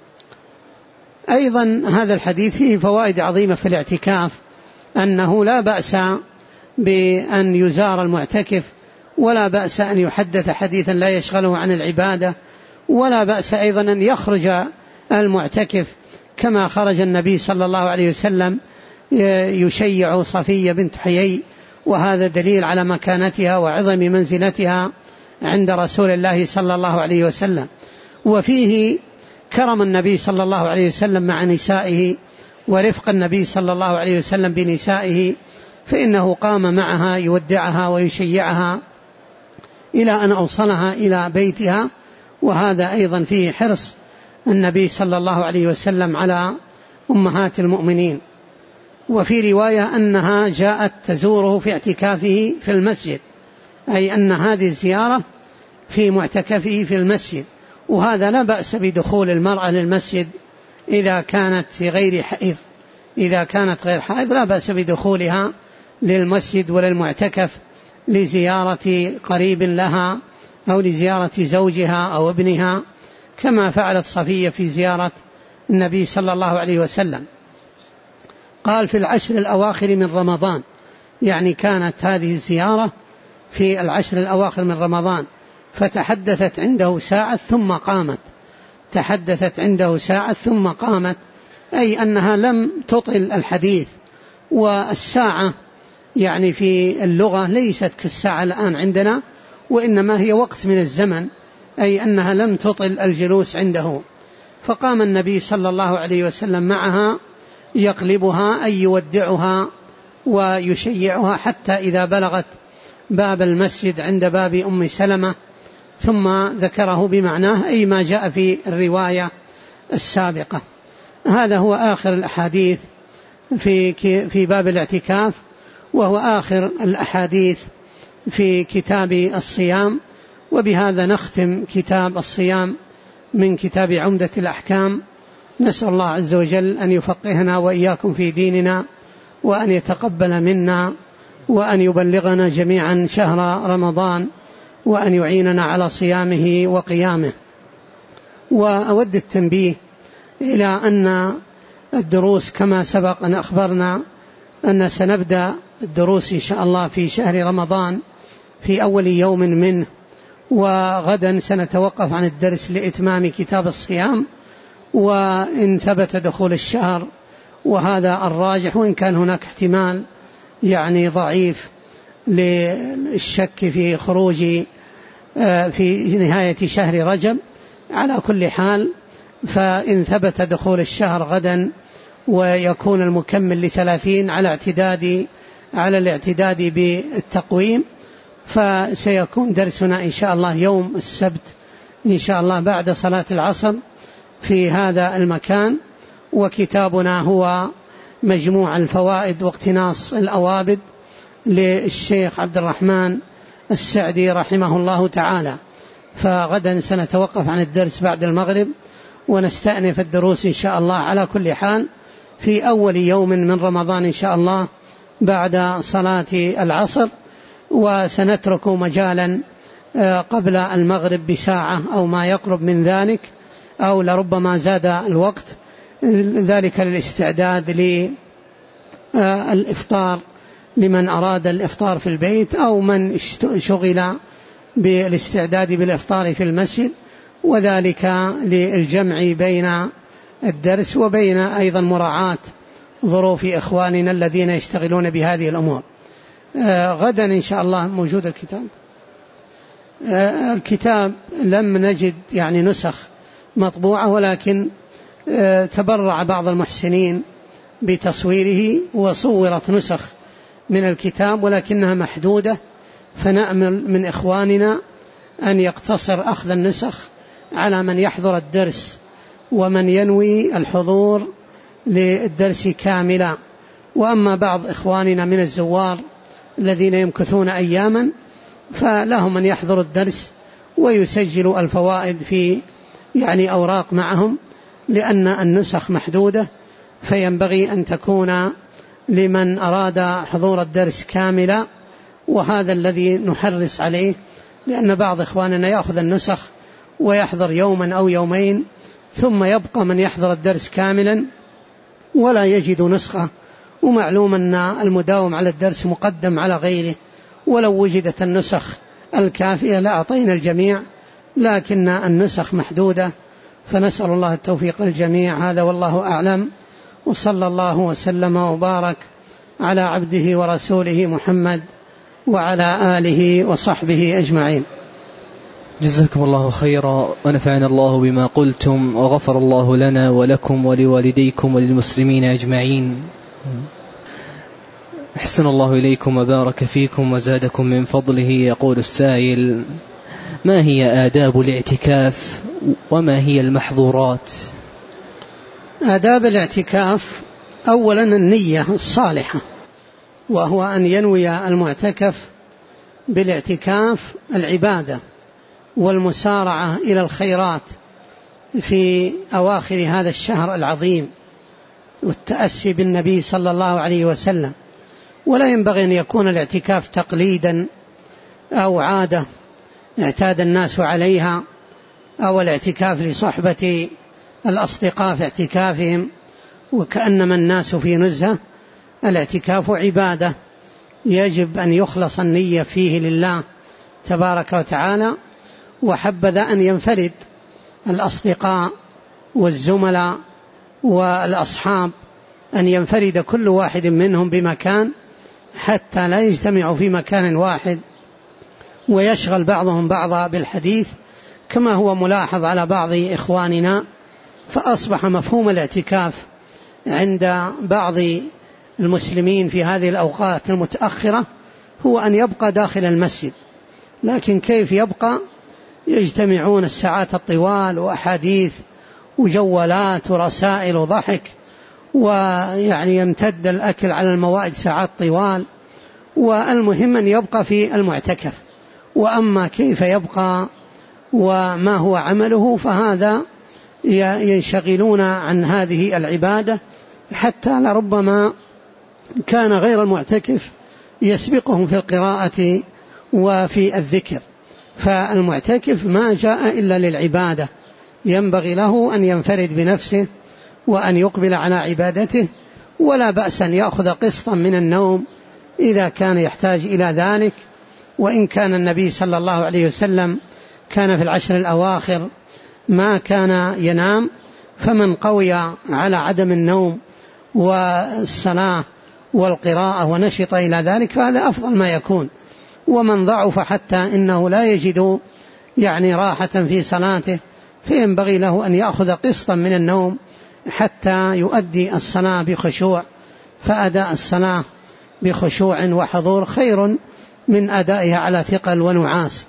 أيضا هذا الحديث فيه فوائد عظيمة في الاعتكاف، أنه لا بأس بأن يزار المعتكف، ولا بأس أن يحدث حديثا لا يشغله عن العبادة، ولا بأس أيضا أن يخرج المعتكف كما خرج النبي صلى الله عليه وسلم يشيع صفية بنت حيي، وهذا دليل على مكانتها وعظم منزلتها عند رسول الله صلى الله عليه وسلم. وفيه كرم النبي صلى الله عليه وسلم مع نسائه، ورفق النبي صلى الله عليه وسلم بنسائه، فإنه قام معها يودعها ويشيعها إلى أن أوصلها إلى بيتها، وهذا أيضا فيه حرص النبي صلى الله عليه وسلم على أمهات المؤمنين. وفي رواية أنها جاءت تزوره في اعتكافه في المسجد، أي أن هذه الزيارة في معتكفه في المسجد، وهذا لا بأس بدخول المرأة للمسجد إذا كانت في غير حائض، إذا كانت غير حائض لا بأس بدخولها للمسجد وللمعتكف لزيارة قريب لها أو لزيارة زوجها أو ابنها، كما فعلت صفية في زيارة النبي صلى الله عليه وسلم. قال في العشر الأواخر من رمضان، يعني كانت هذه الزيارة في العشر الأواخر من رمضان، فتحدثت عنده ساعة ثم قامت، تحدثت عنده ساعة ثم قامت، أي أنها لم تطل الحديث. والساعة يعني في اللغة ليست كالساعة الآن عندنا، وإنما هي وقت من الزمن، أي أنها لم تطل الجلوس عنده. فقام النبي صلى الله عليه وسلم معها يقلبها أي يودعها ويشيعها حتى إذا بلغت باب المسجد عند باب أم سلمة، ثم ذكره بمعناه أي ما جاء في الرواية السابقة. هذا هو آخر الأحاديث في في باب الاعتكاف، وهو آخر الأحاديث في كتاب الصيام. وبهذا نختم كتاب الصيام من كتاب عمدة الأحكام. نسأل الله عز وجل أن يفقهنا وإياكم في ديننا، وأن يتقبل منا، وأن يبلغنا جميعا شهر رمضان، وأن يعيننا على صيامه وقيامه. وأود التنبيه إلى أن الدروس كما سبق أن أخبرنا أن سنبدأ الدروس إن شاء الله في شهر رمضان في أول يوم منه، وغدا سنتوقف عن الدرس لإتمام كتاب الصيام، وإن ثبت دخول الشهر، وهذا الراجح، وإن كان هناك احتمال يعني ضعيف للشك في خروج في نهاية شهر رجب. على كل حال، فإن ثبت دخول الشهر غدا ويكون المكمل لثلاثين على اعتداد على الاعتداد بالتقويم، فسيكون درسنا إن شاء الله يوم السبت إن شاء الله بعد صلاة العصر في هذا المكان. وكتابنا هو مجموع الفوائد واقتناص الأوابد للشيخ عبد الرحمن السعدي رحمه الله تعالى. فغدا سنتوقف عن الدرس بعد المغرب، ونستأنف الدروس إن شاء الله على كل حال في أول يوم من رمضان إن شاء الله بعد صلاة العصر، وسنترك مجالا قبل المغرب بساعة أو ما يقرب من ذلك، أو لربما زاد الوقت، ذلك للاستعداد للإفطار لمن أراد الإفطار في البيت، أو من شغل بالاستعداد بالإفطار في المسجد، وذلك للجمع بين الدرس وبين أيضا مراعاة ظروف إخواننا الذين يشتغلون بهذه الأمور. آه غدا إن شاء الله موجود الكتاب. الكتاب لم نجد يعني نسخ مطبوعة، ولكن تبرع بعض المحسنين بتصويره وصورت نسخ من الكتاب ولكنها محدودة، فنأمل من إخواننا أن يقتصر أخذ النسخ على من يحضر الدرس ومن ينوي الحضور للدرس كاملا. وأما بعض إخواننا من الزوار الذين يمكثون أياما فلهم أن يحضروا الدرس ويسجلوا الفوائد في يعني أوراق معهم، لأن النسخ محدودة، فينبغي أن تكون لمن أراد حضور الدرس كاملا، وهذا الذي نحرص عليه، لأن بعض إخواننا يأخذ النسخ ويحضر يوما أو يومين ثم يبقى من يحضر الدرس كاملا ولا يجد نسخة، ومعلوم أن المداوم على الدرس مقدم على غيره، ولو وجدت النسخ الكافية لأعطينا الجميع، لكن النسخ محدودة، فنسأل الله التوفيق للجميع. هذا والله أعلم، وصلى الله وسلم وبارك على عبده ورسوله محمد وعلى آله وصحبه أجمعين. جزاكم الله خيرا، ونفعنا الله بما قلتم، وغفر الله لنا ولكم ولوالديكم وللمسلمين أجمعين. أحسن الله إليكم وبارك فيكم وزادكم من فضله. يقول السائل: ما هي آداب الاعتكاف وما هي المحظورات؟ آداب الاعتكاف: أولا النية الصالحة، وهو أن ينوي المعتكف بالاعتكاف العبادة والمسارعة إلى الخيرات في أواخر هذا الشهر العظيم، والتأسي بالنبي صلى الله عليه وسلم. ولا ينبغي أن يكون الاعتكاف تقليدا أو عادة اعتاد الناس عليها، أو الاعتكاف لصحبة الأصدقاء في اعتكافهم وكأنما الناس في نزهة. الاعتكاف عبادة يجب أن يخلص النية فيه لله تبارك وتعالى، وحبذا أن ينفرد الأصدقاء والزملاء والأصحاب، أن ينفرد كل واحد منهم بمكان حتى لا يجتمعوا في مكان واحد ويشغل بعضهم بعضا بالحديث، كما هو ملاحظ على بعض إخواننا. فأصبح مفهوم الاعتكاف عند بعض المسلمين في هذه الأوقات المتأخرة هو أن يبقى داخل المسجد، لكن كيف يبقى؟ يجتمعون الساعات الطوال وأحاديث وجولات ورسائل وضحك، ويعني يمتد الأكل على الموائد ساعات طوال، والمهم أن يبقى في المعتكف. وأما كيف يبقى وما هو عمله فهذا ينشغلون عن هذه العبادة، حتى لربما كان غير المعتكف يسبقهم في القراءة وفي الذكر. فالمعتكف ما جاء إلا للعبادة، ينبغي له أن ينفرد بنفسه وأن يقبل على عبادته، ولا بأس أن يأخذ قسطا من النوم إذا كان يحتاج إلى ذلك. وإن كان النبي صلى الله عليه وسلم كان في العشر الأواخر ما كان ينام، فمن قوي على عدم النوم والصلاة والقراءة ونشط إلى ذلك فهذا أفضل ما يكون. ومن ضعف حتى إنه لا يجد يعني راحة في صلاته فينبغي له أن يأخذ قسطا من النوم حتى يؤدي الصلاة بخشوع، فأداء الصلاة بخشوع وحضور خير من أدائها على ثقل ونعاس.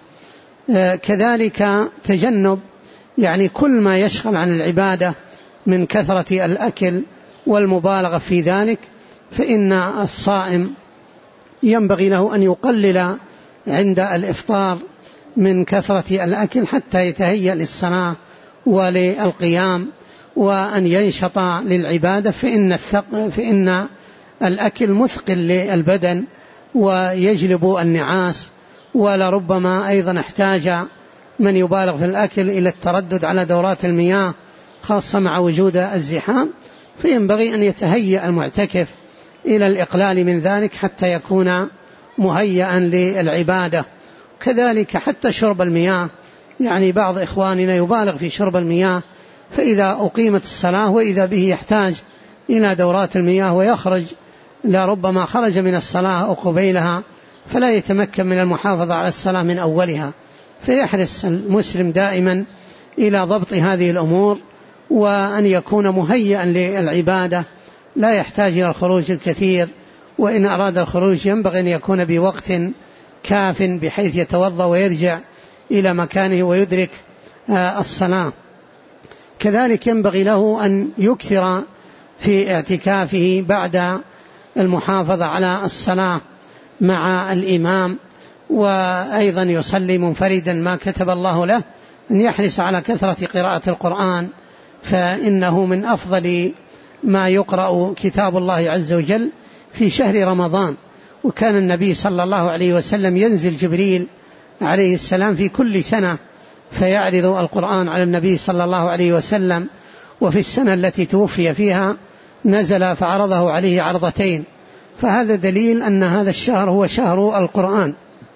كذلك تجنب يعني كل ما يشغل عن العبادة من كثرة الأكل والمبالغة في ذلك، فإن الصائم ينبغي له أن يقلل عند الإفطار من كثرة الأكل حتى يتهيأ للصلاة وللقيام وأن ينشط للعبادة، فإن, فإن الأكل مثقل للبدن ويجلب النعاس، ولربما أيضا احتاج من يبالغ في الأكل إلى التردد على دورات المياه خاصة مع وجود الزحام، فينبغي أن يتهيأ المعتكف إلى الإقلال من ذلك حتى يكون مهيئا للعبادة. كذلك حتى شرب المياه، يعني بعض إخواننا يبالغ في شرب المياه، فإذا أقيمت الصلاة وإذا به يحتاج إلى دورات المياه ويخرج لربما خرج من الصلاة أو قبيلها، فلا يتمكن من المحافظة على الصلاة من أولها. فيحرص المسلم دائما إلى ضبط هذه الأمور، وأن يكون مهيئا للعبادة، لا يحتاج إلى الخروج الكثير، وإن أراد الخروج ينبغي أن يكون بوقت كاف بحيث يتوضأ ويرجع إلى مكانه ويدرك الصلاة. كذلك ينبغي له أن يكثر في اعتكافه بعد المحافظة على الصلاة مع الإمام، وأيضا يصلي منفردا ما كتب الله له، أن يحرص على كثرة قراءة القرآن، فإنه من أفضل ما يقرأ كتاب الله عز وجل في شهر رمضان. وكان النبي صلى الله عليه وسلم ينزل جبريل عليه السلام في كل سنة فيعرض القرآن على النبي صلى الله عليه وسلم، وفي السنة التي توفي فيها نزل فعرضه عليه عرضتين، فهذا دليل أن هذا الشهر هو شهر القرآن،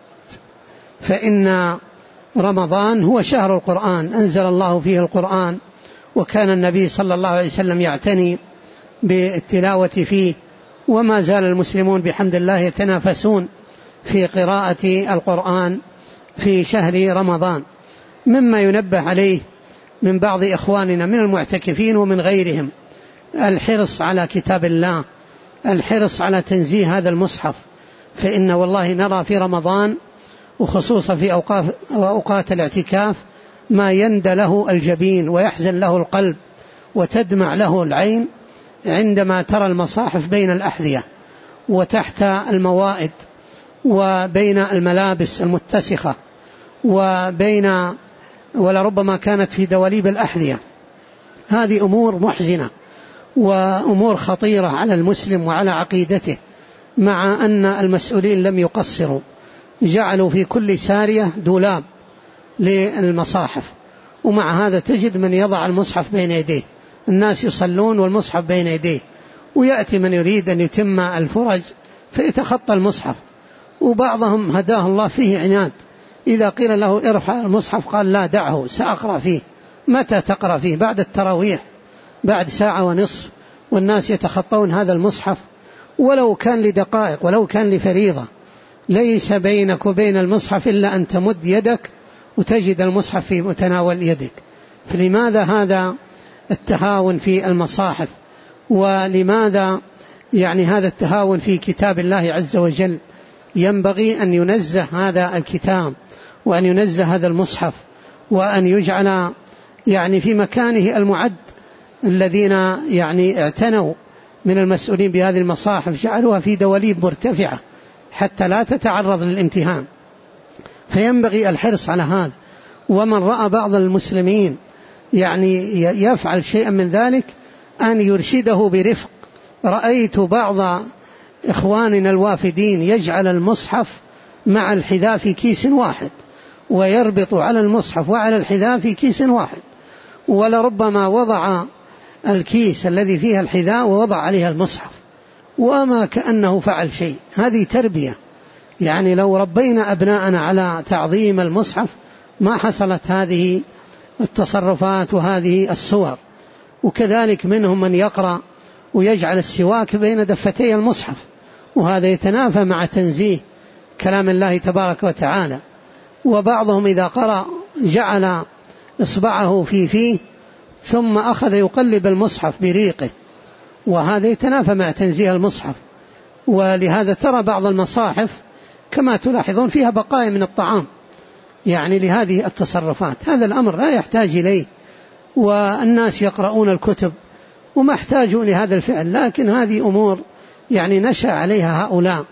فإن رمضان هو شهر القرآن، أنزل الله فيه القرآن، وكان النبي صلى الله عليه وسلم يعتني بالتلاوة فيه، وما زال المسلمون بحمد الله يتنافسون في قراءة القرآن في شهر رمضان. مما ينبه عليه من بعض إخواننا من المعتكفين ومن غيرهم الحرص على كتاب الله، الحرص على تنزيه هذا المصحف، فإن والله نرى في رمضان وخصوصا في أوقات, أوقات الاعتكاف ما يندى له الجبين ويحزن له القلب وتدمع له العين عندما ترى المصاحف بين الأحذية وتحت الموائد وبين الملابس المتسخة وبين ولربما كانت في دواليب الأحذية. هذه أمور محزنة وأمور خطيرة على المسلم وعلى عقيدته، مع أن المسؤولين لم يقصروا، جعلوا في كل سارية دولاب للمصاحف، ومع هذا تجد من يضع المصحف بين يديه، الناس يصلون والمصحف بين يديه، ويأتي من يريد أن يتم الفرج فيتخطى المصحف. وبعضهم هداه الله فيه عناد، إذا قيل له ارفع المصحف قال لا دعه سأقرأ فيه. متى تقرأ فيه؟ بعد التراويح، بعد ساعة ونصف، والناس يتخطون هذا المصحف ولو كان لدقائق، ولو كان لفريضة. ليس بينك وبين المصحف إلا أن تمد يدك وتجد المصحف في متناول يدك. فلماذا هذا التهاون في المصاحف؟ ولماذا يعني هذا التهاون في كتاب الله عز وجل؟ ينبغي أن ينزه هذا الكتاب وأن ينزه هذا المصحف، وأن يجعل يعني في مكانه المعد. الذين يعني اعتنوا من المسؤولين بهذه المصاحف جعلوها في دواليب مرتفعة حتى لا تتعرض للامتهان، فينبغي الحرص على هذا. ومن رأى بعض المسلمين يعني يفعل شيئا من ذلك أن يرشده برفق. رأيت بعض إخواننا الوافدين يجعل المصحف مع الحذاء في كيس واحد، ويربط على المصحف وعلى الحذاء في كيس واحد، ولربما وضع الكيس الذي فيها الحذاء ووضع عليها المصحف، وما كأنه فعل شيء. هذه تربية، يعني لو ربينا أبناءنا على تعظيم المصحف ما حصلت هذه التصرفات وهذه الصور. وكذلك منهم من يقرأ ويجعل السواك بين دفتي المصحف، وهذا يتنافى مع تنزيه كلام الله تبارك وتعالى. وبعضهم إذا قرأ جعل إصبعه في فيه ثم أخذ يقلب المصحف بريقه، وهذا يتنافى مع تنزيه المصحف. ولهذا ترى بعض المصاحف كما تلاحظون فيها بقايا من الطعام، يعني لهذه التصرفات. هذا الأمر لا يحتاج إليه، والناس يقرؤون الكتب وما احتاجوا لهذا الفعل، لكن هذه أمور يعني نشأ عليها هؤلاء،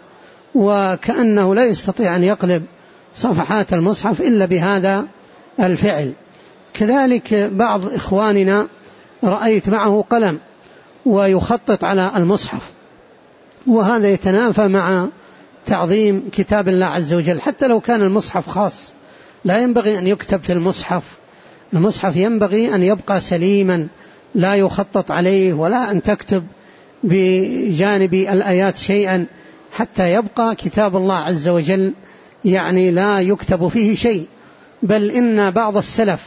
وكأنه لا يستطيع أن يقلب صفحات المصحف إلا بهذا الفعل. كذلك بعض إخواننا رأيت معه قلم ويخطط على المصحف، وهذا يتنافى مع تعظيم كتاب الله عز وجل. حتى لو كان المصحف خاص لا ينبغي أن يكتب في المصحف، المصحف ينبغي أن يبقى سليما لا يخطط عليه، ولا أن تكتب بجانب الآيات شيئا، حتى يبقى كتاب الله عز وجل يعني لا يكتب فيه شيء. بل إن بعض السلف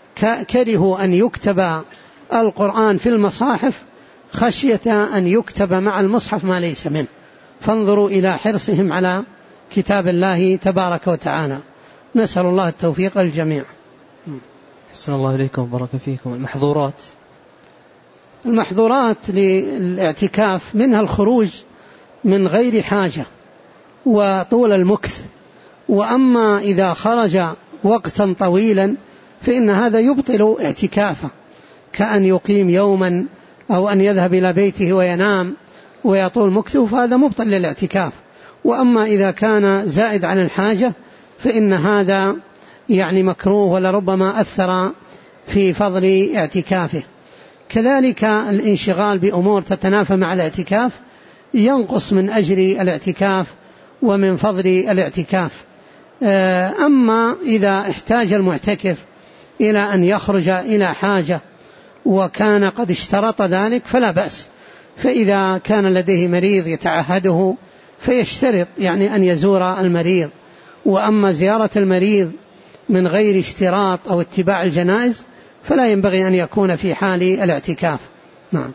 كرهوا أن يكتب القرآن في المصاحف خشية أن يكتب مع المصحف ما ليس منه. فانظروا إلى حرصهم على كتاب الله تبارك وتعالى. نسأل الله التوفيق للجميع. حسن الله إليكم وبارك فيكم. المحظورات المحظورات للاعتكاف منها الخروج من غير حاجة وطول المكث، وأما إذا خرج وقتا طويلا فإن هذا يبطل اعتكافه، كأن يقيم يوما أو أن يذهب إلى بيته وينام ويطول مكثه، فهذا مبطل للاعتكاف. وأما إذا كان زائد عن الحاجة فإن هذا يعني مكروه ولربما أثر في فضل اعتكافه. كذلك الانشغال بأمور تتنافى مع الاعتكاف ينقص من أجر الاعتكاف ومن فضل الاعتكاف. أما إذا احتاج المعتكف إلى أن يخرج إلى حاجة وكان قد اشترط ذلك فلا بأس، فإذا كان لديه مريض يتعهده فيشترط يعني أن يزور المريض. وأما زيارة المريض من غير اشتراط أو اتباع الجنائز فلا ينبغي أن يكون في حال الاعتكاف. نعم.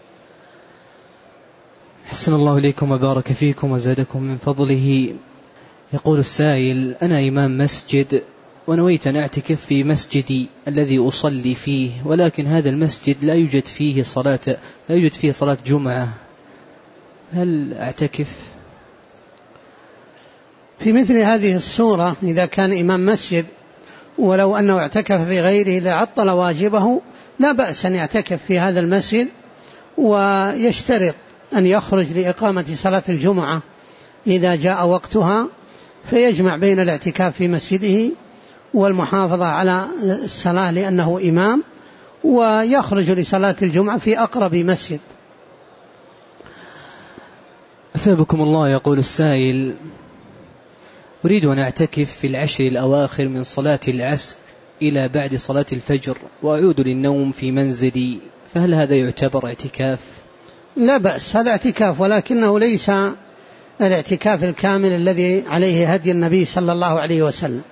حسن الله إليكم وبارك فيكم وزادكم من فضله. يقول السائل: أنا إمام مسجد ونويت أن أعتكف في مسجدي الذي أصلي فيه، ولكن هذا المسجد لا يوجد فيه صلاة لا يوجد فيه صلاة جمعة، هل أعتكف؟ في مثل هذه الصورة إذا كان إمام مسجد ولو أنه اعتكف في غيره لعطل واجبه لا بأس أن يعتكف في هذا المسجد، ويشترط أن يخرج لإقامة صلاة الجمعة إذا جاء وقتها، فيجمع بين الاعتكاف في مسجده والمحافظة على الصلاة لأنه إمام، ويخرج لصلاة الجمعة في أقرب مسجد. أثابكم الله. يقول السائل: أريد أن أعتكف في العشر الأواخر من صلاة العصر إلى بعد صلاة الفجر وأعود للنوم في منزلي، فهل هذا يعتبر اعتكاف؟ لا بأس، هذا اعتكاف، ولكنه ليس الاعتكاف الكامل الذي عليه هدي النبي صلى الله عليه وسلم.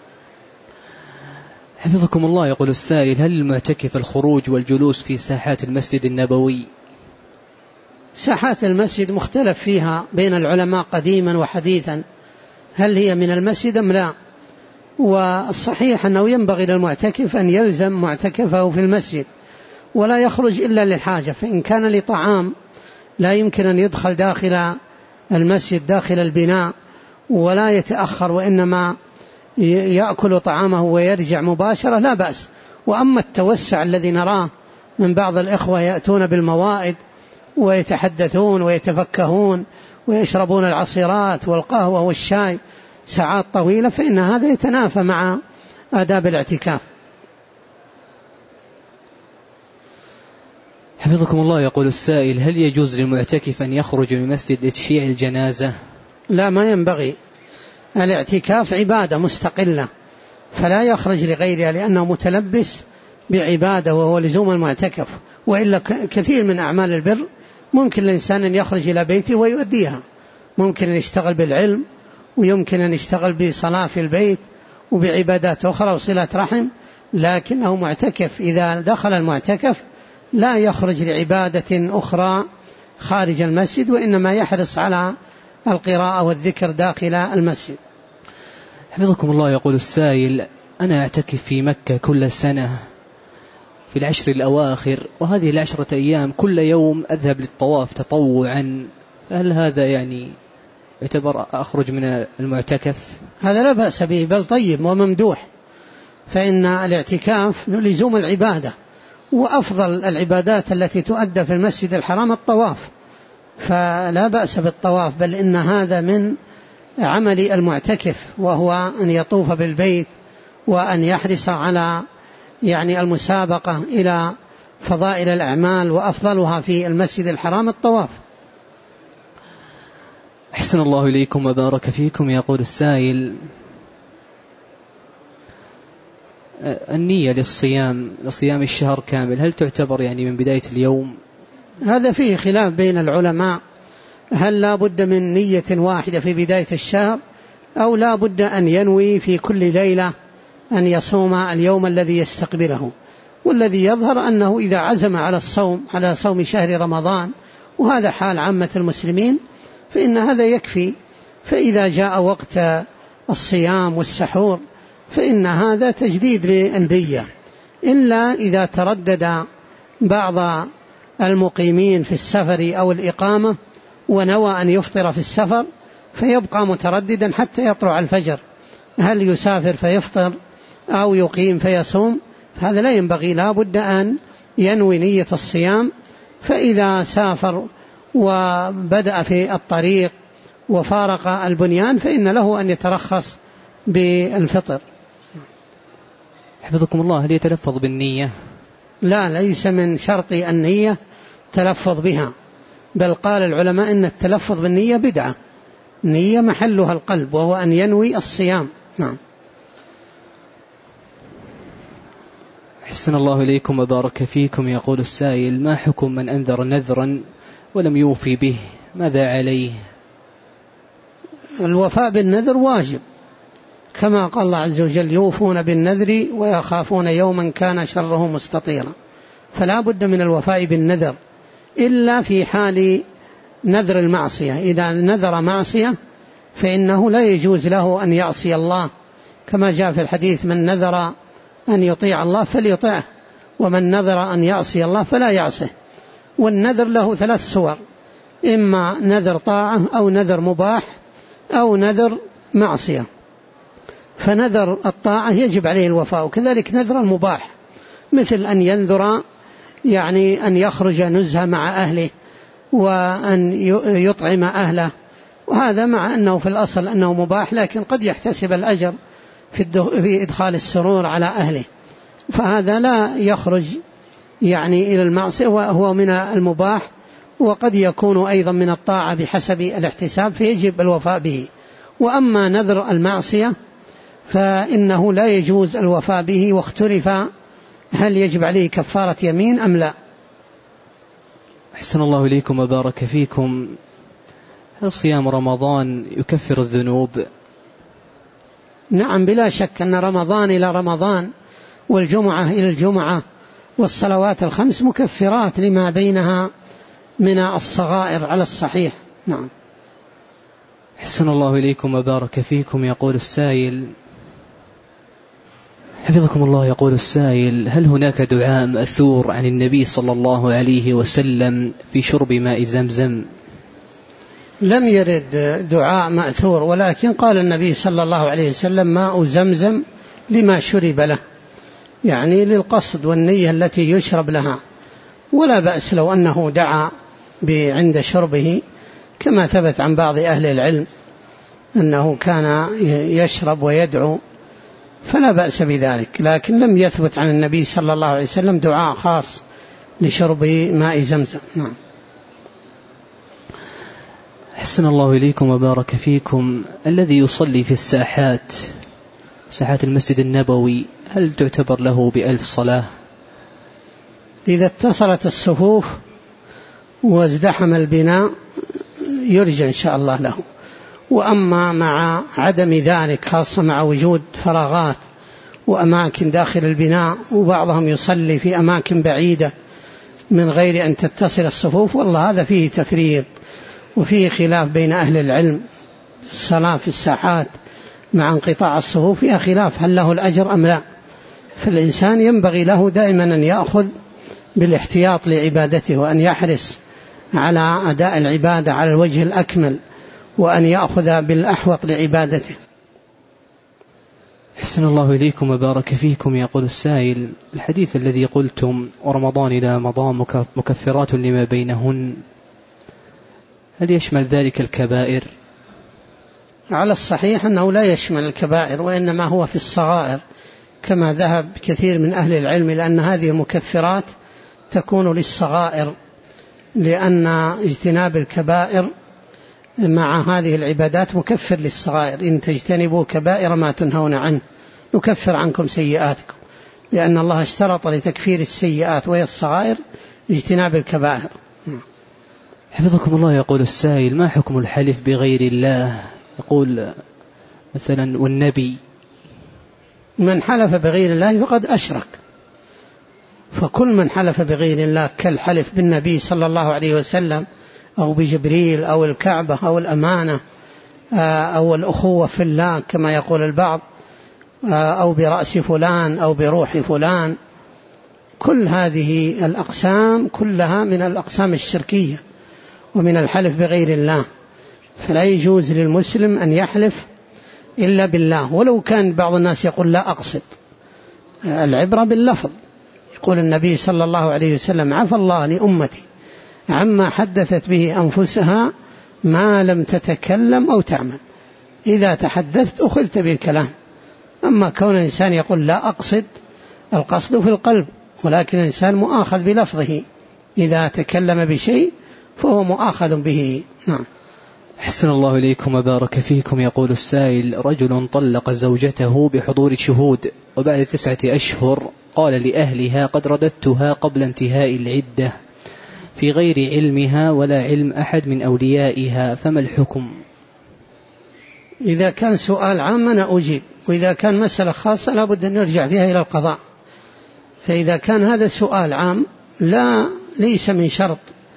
حفظكم الله. يقول السائل: هل المعتكف الخروج والجلوس في ساحات المسجد النبوي؟ ساحات المسجد مختلف فيها بين العلماء قديما وحديثا، هل هي من المسجد أم لا؟ والصحيح أنه ينبغي للمعتكف أن يلزم معتكفه في المسجد ولا يخرج إلا للحاجة، فإن كان لطعام لا يمكن أن يدخل داخل المسجد داخل البناء ولا يتأخر وإنما يأكل طعامه ويرجع مباشرة لا بأس. وأما التوسع الذي نراه من بعض الإخوة يأتون بالموائد ويتحدثون ويتفكهون ويشربون العصيرات والقهوة والشاي ساعات طويلة، فإن هذا يتنافى مع آداب الاعتكاف. حفظكم الله. يقول السائل: هل يجوز للمعتكف أن يخرج من مسجد لتشييع الجنازة؟ لا، ما ينبغي. الاعتكاف عبادة مستقلة فلا يخرج لغيرها لأنه متلبس بعبادة وهو لزوم المعتكف، وإلا كثير من أعمال البر ممكن الإنسان أن يخرج إلى بيته ويؤديها، ممكن أن يشتغل بالعلم ويمكن أن يشتغل بصلاة في البيت وبعبادات أخرى وصلة رحم، لكنه معتكف. إذا دخل المعتكف لا يخرج لعبادة أخرى خارج المسجد، وإنما يحرص على القراءة والذكر داخل المسجد. حفظكم الله. يقول السائل: أنا أعتكف في مكة كل سنة في العشر الأواخر، وهذه العشرة أيام كل يوم أذهب للطواف تطوعا، فهل هذا يعني يعتبر أخرج من المعتكف؟ هذا لا بأس به، بل طيب وممدوح، فإن الاعتكاف لزوم العبادة، وأفضل العبادات التي تؤدى في المسجد الحرام الطواف، فلا بأس بالطواف، بل إن هذا من عمل المعتكف، وهو أن يطوف بالبيت وأن يحرص على يعني المسابقة إلى فضائل الأعمال، وأفضلها في المسجد الحرام الطواف. أحسن الله إليكم وبارك فيكم. يقول السائل: النية للصيام لصيام الشهر كامل هل تعتبر يعني من بداية اليوم؟ هذا فيه خلاف بين العلماء، هل لا بد من نية واحدة في بداية الشهر أو لا بد أن ينوي في كل ليلة أن يصوم اليوم الذي يستقبله؟ والذي يظهر أنه إذا عزم على الصوم على صوم شهر رمضان، وهذا حال عامة المسلمين، فإن هذا يكفي. فإذا جاء وقت الصيام والسحور فإن هذا تجديد للنية، إلا إذا تردد بعض المقيمين في السفر أو الإقامة ونوى أن يفطر في السفر فيبقى مترددا حتى يطلع الفجر، هل يسافر فيفطر أو يقيم فيصوم؟ هذا لا ينبغي، لا بد أن ينوي نية الصيام. فإذا سافر وبدأ في الطريق وفارق البنيان فإن له أن يترخص بالفطر. حفظكم الله، هل يتلفظ بالنية؟ لا، ليس من شرط النية تلفظ بها، بل قال العلماء إن التلفظ بالنية بدعة، النية محلها القلب وهو أن ينوي الصيام. نعم. حسن الله إليكم وبارك فيكم. يقول السائل: ما حكم من أنذر نذرا ولم يوفي به، ماذا عليه؟ الوفاء بالنذر واجب، كما قال الله عز وجل: يوفون بالنذر ويخافون يوما كان شره مستطيرا. فلا بد من الوفاء بالنذر، إلا في حال نذر المعصية. إذا نذر معصية فإنه لا يجوز له أن يعصي الله، كما جاء في الحديث: من نذر أن يطيع الله فليطيعه، ومن نذر أن يعصي الله فلا يعصه. والنذر له ثلاث صور: إما نذر طاعة أو نذر مباح أو نذر معصية. فنذر الطاعة يجب عليه الوفاء، وكذلك نذر المباح، مثل أن ينذر يعني أن يخرج نزهة مع أهله وأن يطعم أهله، وهذا مع أنه في الأصل أنه مباح، لكن قد يحتسب الأجر في إدخال السرور على أهله، فهذا لا يخرج يعني إلى المعصية، وهو من المباح، وقد يكون أيضا من الطاعة بحسب الاحتساب، فيجب الوفاء به. وأما نذر المعصية فإنه لا يجوز الوفاء به، واختلف هل يجب عليه كفارة يمين أم لا. أحسن الله إليكم وبارك فيكم. هل صيام رمضان يكفر الذنوب؟ نعم، بلا شك أن رمضان إلى رمضان والجمعة إلى الجمعة والصلوات الخمس مكفرات لما بينها من الصغائر على الصحيح. نعم. أحسن الله إليكم وبارك فيكم. يقول السائل: حفظكم الله، يقول السائل: هل هناك دعاء مأثور عن النبي صلى الله عليه وسلم في شرب ماء زمزم؟ لم يرد دعاء مأثور، ولكن قال النبي صلى الله عليه وسلم: ماء زمزم لما شرب له، يعني للقصد والنية التي يشرب لها، ولا بأس لو أنه دعا عند شربه، كما ثبت عن بعض أهل العلم أنه كان يشرب ويدعو، فلا بأس بذلك، لكن لم يثبت عن النبي صلى الله عليه وسلم دعاء خاص لشرب ماء زمزم. نعم. أحسن الله إليكم وبارك فيكم. الذي يصلي في الساحات، ساحات المسجد النبوي، هل تعتبر له بألف صلاة؟ إذا اتصلت الصفوف وازدحم البناء يرجى إن شاء الله له. وأما مع عدم ذلك، خاصة مع وجود فراغات وأماكن داخل البناء وبعضهم يصلي في أماكن بعيدة من غير أن تتصل الصفوف، والله هذا فيه تفريط وفيه خلاف بين أهل العلم. الصلاة في الساحات مع انقطاع الصفوف فيها خلاف، هل له الأجر أم لا؟ فالإنسان ينبغي له دائما أن يأخذ بالاحتياط لعبادته، وأن يحرص على أداء العبادة على الوجه الأكمل، وأن يأخذ بالأحوط لعبادته. حسن الله إليكم وبارك فيكم. يقول السائل: الحديث الذي قلتم ورمضان إلى رمضان مكفرات لما بينهن، هل يشمل ذلك الكبائر؟ على الصحيح أنه لا يشمل الكبائر، وإنما هو في الصغائر، كما ذهب كثير من أهل العلم، لأن هذه المكفرات تكون للصغائر، لأن اجتناب الكبائر مع هذه العبادات مكفر للصغائر. إن تجتنبوا كبائر ما تنهون عنه نكفر عنكم سيئاتكم، لأن الله اشترط لتكفير السيئات وهي الصغائر اجتناب الكبائر. حفظكم الله. يقول السائل: ما حكم الحلف بغير الله؟ يقول مثلا والنبي. من حلف بغير الله فقد أشرك، فكل من حلف بغير الله كالحلف بالنبي صلى الله عليه وسلم أو بجبريل أو الكعبة أو الأمانة أو الأخوة في الله كما يقول البعض، أو برأس فلان أو بروح فلان. كل هذه الأقسام كلها من الأقسام الشركية ومن الحلف بغير الله، فلا يجوز للمسلم أن يحلف إلا بالله. ولو كان بعض الناس يقول لا أقصد، العبرة باللفظ. يقول النبي صلى الله عليه وسلم: عفى الله لأمتي عما حدثت به أنفسها ما لم تتكلم أو تعمل. إذا تحدثت أخذت بالكلام. أما كون الإنسان يقول لا أقصد، القصد في القلب، ولكن الإنسان مؤاخذ بلفظه، إذا تكلم بشيء فهو مؤاخذ به. نعم. أحسن الله إليكم وبارك فيكم. يقول السائل: رجل طلق زوجته بحضور شهود، وبعد تسعة أشهر قال لأهلها: قد رددتها قبل انتهاء العدة، في غير علمها ولا علم أحد من أوليائها، فما الحكم؟ إذا كان سؤال عام أنا أجيب، وإذا كان مسألة خاصة لا بد أن نرجع فيها إلى القضاء. فإذا كان هذا السؤال عام لا ليس من شرط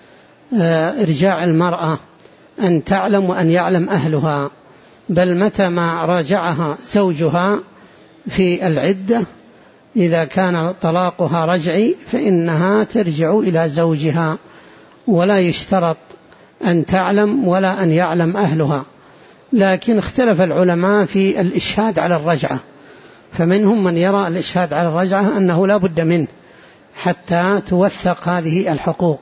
إرجاع المرأة أن تعلم وأن يعلم أهلها، بل متى ما راجعها زوجها في العدة إذا كان طلاقها رجعي فإنها ترجع إلى زوجها، ولا يشترط أن تعلم ولا أن يعلم أهلها. لكن اختلف العلماء في الإشهاد على الرجعة، فمنهم من يرى الإشهاد على الرجعة أنه لا بد منه حتى توثق هذه الحقوق،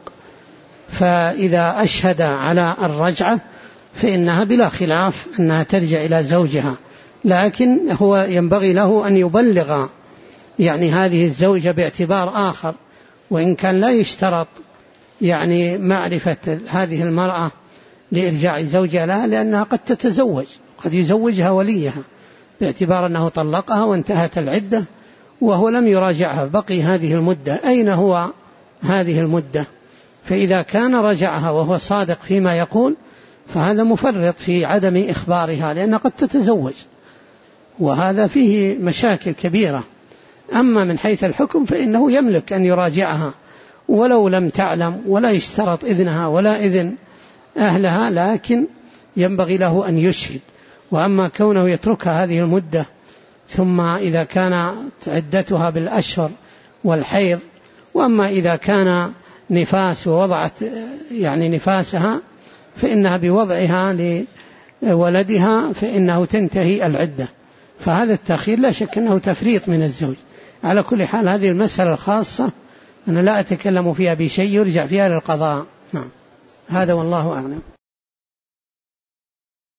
فإذا أشهد على الرجعة فإنها بلا خلاف أنها ترجع إلى زوجها، لكن هو ينبغي له أن يبلغ يعني هذه الزوجة باعتبار آخر، وإن كان لا يشترط يعني معرفة هذه المرأة لإرجاع زوجها لها، لأنها قد تتزوج، قد يزوجها وليها باعتبار أنه طلقها وانتهت العدة وهو لم يراجعها، بقي هذه المدة. أين هو هذه المدة؟ فإذا كان رجعها وهو صادق فيما يقول فهذا مفرط في عدم إخبارها، لأنها قد تتزوج، وهذا فيه مشاكل كبيرة. أما من حيث الحكم فإنه يملك أن يراجعها ولو لم تعلم، ولا يشترط إذنها ولا إذن أهلها، لكن ينبغي له أن يشهد. وأما كونه يتركها هذه المدة ثم إذا كان عدتها بالأشهر والحيض، وأما إذا كان نفاس ووضعت يعني نفاسها فإنها بوضعها لولدها فإنه تنتهي العدة، فهذا التأخير لا شك أنه تفريط من الزوج. على كل حال هذه المسألة الخاصة أنا لا أتكلم فيها بشيء يرجع فيها للقضاء. نعم، هذا والله أعلم.